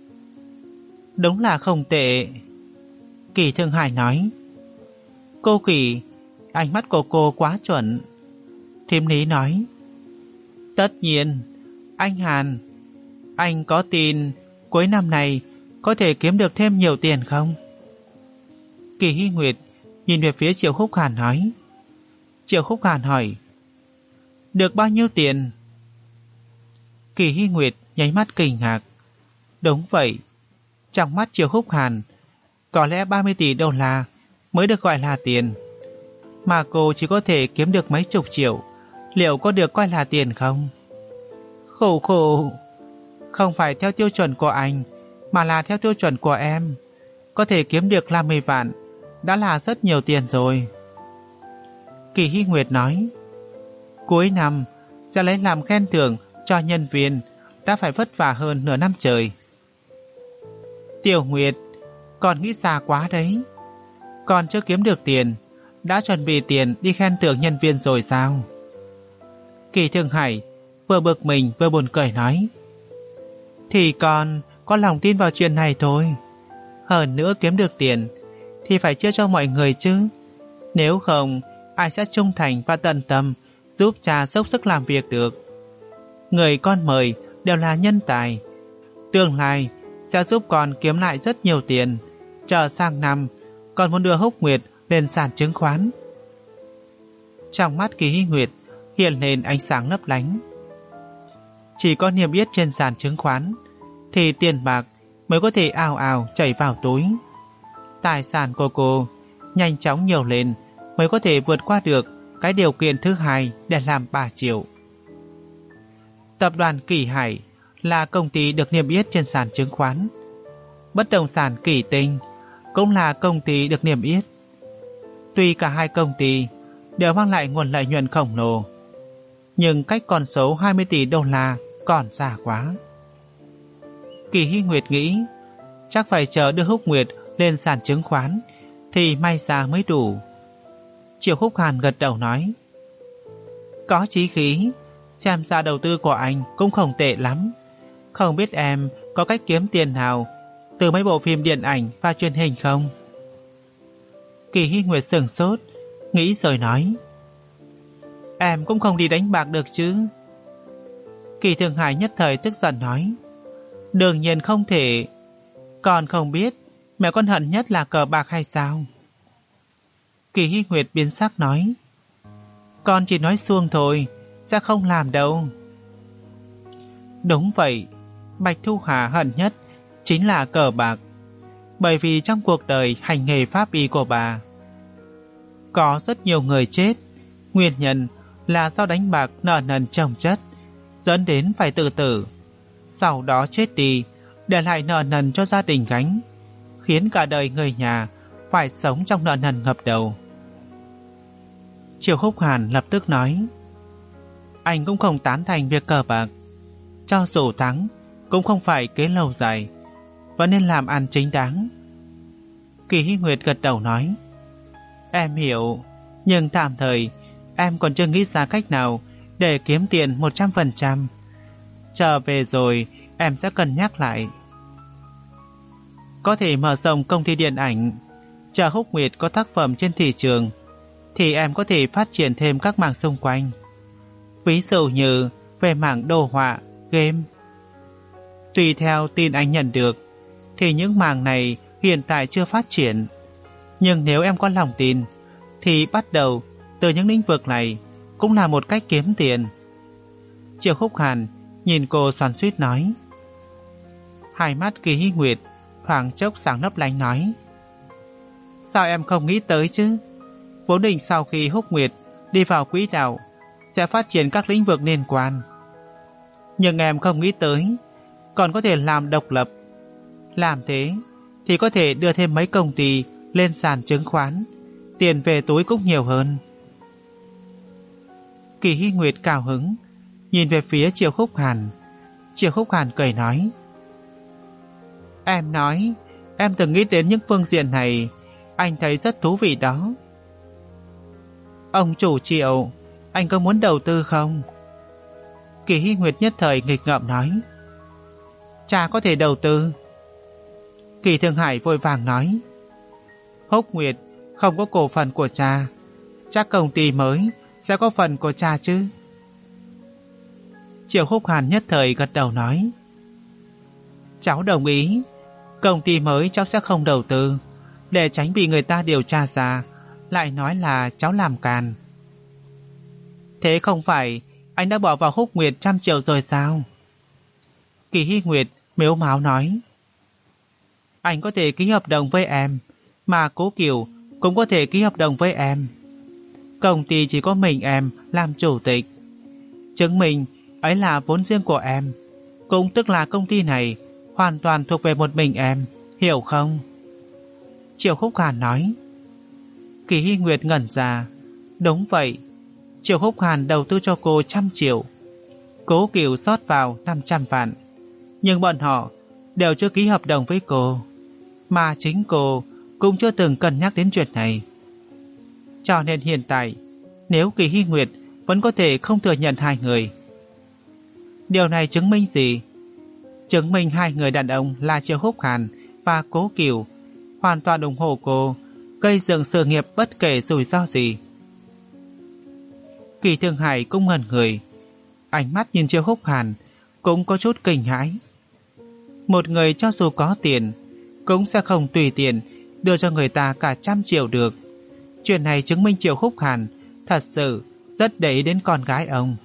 Speaker 1: Đúng là không tệ. Kỳ Thương Hải nói. Cô Kỳ, ánh mắt của cô quá chuẩn. Thím Lý nói. Tất nhiên. Anh Hàn, anh có tin cuối năm này có thể kiếm được thêm nhiều tiền không? Kỳ Hy Nguyệt nhìn về phía Triệu Húc Hàn nói. Triệu Húc Hàn hỏi. Được bao nhiêu tiền? Kỳ Hy Nguyệt nháy mắt kinh ngạc. Đúng vậy, trong mắt Triệu Húc Hàn, có lẽ ba mươi tỷ đô la mới được gọi là tiền, mà cô chỉ có thể kiếm được mấy chục triệu, liệu có được coi là tiền không? Khổ khổ, không phải theo tiêu chuẩn của anh, mà là theo tiêu chuẩn của em. Có thể kiếm được năm mươi vạn, đã là rất nhiều tiền rồi. Kỳ Hy Nguyệt nói. Cuối năm sẽ lấy làm khen thưởng cho nhân viên đã phải vất vả hơn nửa năm trời. Tiểu Nguyệt, còn nghĩ xa quá đấy. Còn chưa kiếm được tiền, đã chuẩn bị tiền đi khen thưởng nhân viên rồi sao? Kỳ Thương Hải vừa bực mình vừa buồn cười nói. Thì con có lòng tin vào chuyện này thôi. Hơn nữa kiếm được tiền thì phải chia cho mọi người chứ. Nếu không, ai sẽ trung thành và tận tâm giúp cha dốc sức làm việc được. Người con mời đều là nhân tài, tương lai sẽ giúp con kiếm lại rất nhiều tiền. Chờ sang năm con muốn đưa Húc Nguyệt lên sàn chứng khoán. Trong mắt Kỳ Hy Nguyệt hiện lên ánh sáng lấp lánh. Chỉ có niêm yết trên sàn chứng khoán thì tiền bạc mới có thể ào ào chảy vào túi. Tài sản của cô nhanh chóng nhiều lên mới có thể vượt qua được cái điều kiện thứ hai để làm ba triệu. Tập đoàn Kỳ Hải là công ty được niêm yết trên sàn chứng khoán. Bất động sản Kỳ Tinh cũng là công ty được niêm yết. Tuy cả hai công ty đều mang lại nguồn lợi nhuận khổng lồ, nhưng cách con số hai mươi tỷ đô la còn xa quá. Kỳ Hy Nguyệt nghĩ chắc phải chờ đưa Húc Nguyệt lên sàn chứng khoán thì may ra mới đủ. Triệu Húc Hàn gật đầu nói. Có chí khí, xem ra đầu tư của anh cũng không tệ lắm. Không biết em có cách kiếm tiền nào từ mấy bộ phim điện ảnh và truyền hình không? Kỳ Hy Nguyệt sửng sốt, nghĩ rồi nói. Em cũng không đi đánh bạc được chứ? Kỳ Thương Hải nhất thời tức giận nói. Đương nhiên không thể. Còn không biết mẹ con hận nhất là cờ bạc hay sao? Kỳ Hy Nguyệt biến sắc nói. Con chỉ nói suông thôi, sẽ không làm đâu. Đúng vậy, Bạch Thu Hà hận nhất chính là cờ bạc. Bởi vì trong cuộc đời hành nghề pháp y của bà có rất nhiều người chết. Nguyên nhân là do đánh bạc nợ nần chồng chất, dẫn đến phải tự tử. Sau đó chết đi, để lại nợ nần cho gia đình gánh, khiến cả đời người nhà phải sống trong nợ nần ngập đầu. Triệu Húc Hàn lập tức nói. Anh cũng không tán thành việc cờ bạc. Cho dù thắng cũng không phải kế lâu dài, vẫn nên làm ăn chính đáng. Kỳ Hy Nguyệt gật đầu nói. Em hiểu, nhưng tạm thời em còn chưa nghĩ ra cách nào để kiếm tiền một trăm phần trăm. Trở về rồi, em sẽ cân nhắc lại. Có thể mở rộng công ty điện ảnh. Chờ Húc Nguyệt có tác phẩm trên thị trường, thì em có thể phát triển thêm các mảng xung quanh. Ví dụ như về mảng đồ họa, game. Tùy theo tin anh nhận được, thì những mảng này hiện tại chưa phát triển. Nhưng nếu em có lòng tin, thì bắt đầu từ những lĩnh vực này cũng là một cách kiếm tiền. Triệu Khúc Hàn nhìn cô xoắn xuýt nói. Hai mắt Kỳ Hy Nguyệt thoáng chốc sáng lấp lánh nói. Sao em không nghĩ tới chứ? Vốn định sau khi Húc Nguyệt đi vào quỹ đạo sẽ phát triển các lĩnh vực liên quan. Nhưng em không nghĩ tới còn có thể làm độc lập. Làm thế thì có thể đưa thêm mấy công ty lên sàn chứng khoán, tiền về túi cũng nhiều hơn. Kỳ Hy Nguyệt cao hứng nhìn về phía Triệu Khúc Hàn. Triệu Khúc Hàn cười nói. Em nói, em từng nghĩ đến những phương diện này, anh thấy rất thú vị đó. Ông chủ Triệu, anh có muốn đầu tư không? Kỳ Hy Nguyệt nhất thời nghịch ngợm nói. Cha có thể đầu tư. Kỳ Thương Hải vội vàng nói. Húc Nguyệt không có cổ phần của cha, chắc công ty mới sẽ có phần của cha chứ? Triệu Khúc Hàn nhất thời gật đầu nói. Cháu đồng ý. Công ty mới cháu sẽ không đầu tư, để tránh bị người ta điều tra ra lại nói là cháu làm càn. Thế không phải anh đã bỏ vào Húc Nguyệt trăm triệu rồi sao? Kỳ Hy Nguyệt mếu máo nói. Anh có thể ký hợp đồng với em, mà Cố Kiều cũng có thể ký hợp đồng với em. Công ty chỉ có mình em làm chủ tịch, chứng minh ấy là vốn riêng của em, cũng tức là công ty này hoàn toàn thuộc về một mình em, hiểu không? Triệu Khúc Hàn nói. Kỳ Hy Nguyệt ngẩn ra. Đúng vậy, Triệu Khúc Hàn đầu tư cho cô trăm triệu, Cố Kiều sót vào năm trăm vạn, nhưng bọn họ đều chưa ký hợp đồng với cô, mà chính cô cũng chưa từng cân nhắc đến chuyện này. Cho nên hiện tại, nếu Kỳ Hy Nguyệt vẫn có thể không thừa nhận hai người, điều này chứng minh gì? Chứng minh hai người đàn ông là Triệu Khúc Hàn và Cố Kiều hoàn toàn ủng hộ cô gây dựng sự nghiệp bất kể rủi ro gì. Kỳ Thương Hải cũng ngẩn người, ánh mắt nhìn Triệu Khúc Hàn cũng có chút kinh hãi. Một người cho dù có tiền cũng sẽ không tùy tiện đưa cho người ta cả trăm triệu được. Chuyện này chứng minh Triệu Khúc Hàn thật sự rất để ý đến con gái ông.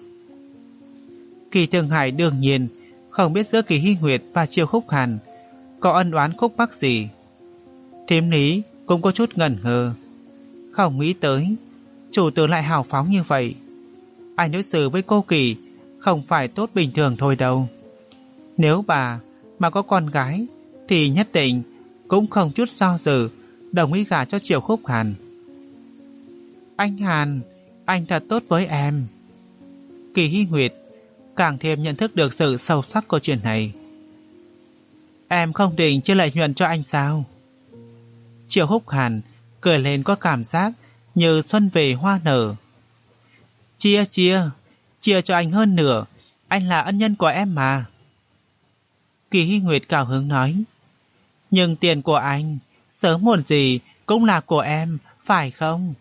Speaker 1: Kỳ Thương Hải đương nhiên không biết giữa Kỳ Hy Nguyệt và Triệu Khúc Hàn có ân oán khúc mắc gì. Thím Lý cũng có chút ngẩn ngơ, không nghĩ tới chủ tử lại hào phóng như vậy. Anh đối xử với cô Kỳ không phải tốt bình thường thôi đâu. Nếu bà mà có con gái thì nhất định cũng không chút do dự đồng ý gả cho Triệu Khúc Hàn. Anh Hàn, anh thật tốt với em. Kỳ Hy Nguyệt càng thêm nhận thức được sự sâu sắc của chuyện này. Em không định chia lợi nhuận cho anh sao? Triệu Khúc Hàn cười lên có cảm giác như xuân về hoa nở. Chia chia, chia cho anh hơn nửa, anh là ân nhân của em mà. Kỳ Hy Nguyệt cao hứng nói. Nhưng tiền của anh sớm muộn gì cũng là của em, phải không?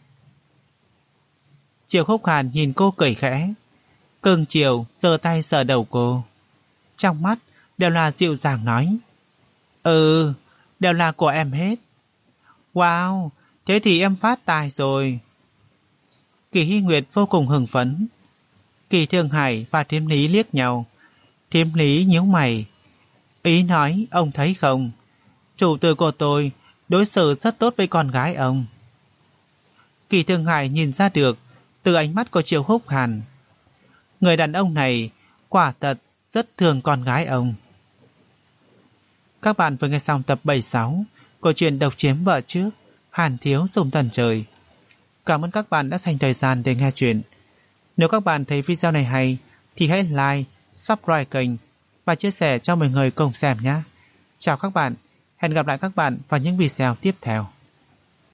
Speaker 1: Triệu Khúc Hàn nhìn cô cười khẽ, cưng chiều giơ tay sờ đầu cô, trong mắt đều là dịu dàng nói. Ừ, đều là của em hết. Wow, thế thì em phát tài rồi. Kỳ Hy Nguyệt vô cùng hưng phấn. Kỳ Thương Hải và Thím Lý liếc nhau. Thím Lý nhíu mày, ý nói ông thấy không, chủ tử của tôi đối xử rất tốt với con gái ông. Kỳ Thương Hải nhìn ra được từ ánh mắt của Triệu Khúc Hàn, người đàn ông này quả thật rất thương con gái ông. Các bạn vừa nghe xong tập bảy mươi sáu của truyện Độc Chiếm Vợ Trước, Hàn Thiếu Dùng Tần Trời. Cảm ơn các bạn đã dành thời gian để nghe chuyện. Nếu các bạn thấy video này hay thì hãy like, subscribe kênh và chia sẻ cho mọi người cùng xem nhé. Chào các bạn, hẹn gặp lại các bạn vào những video tiếp theo.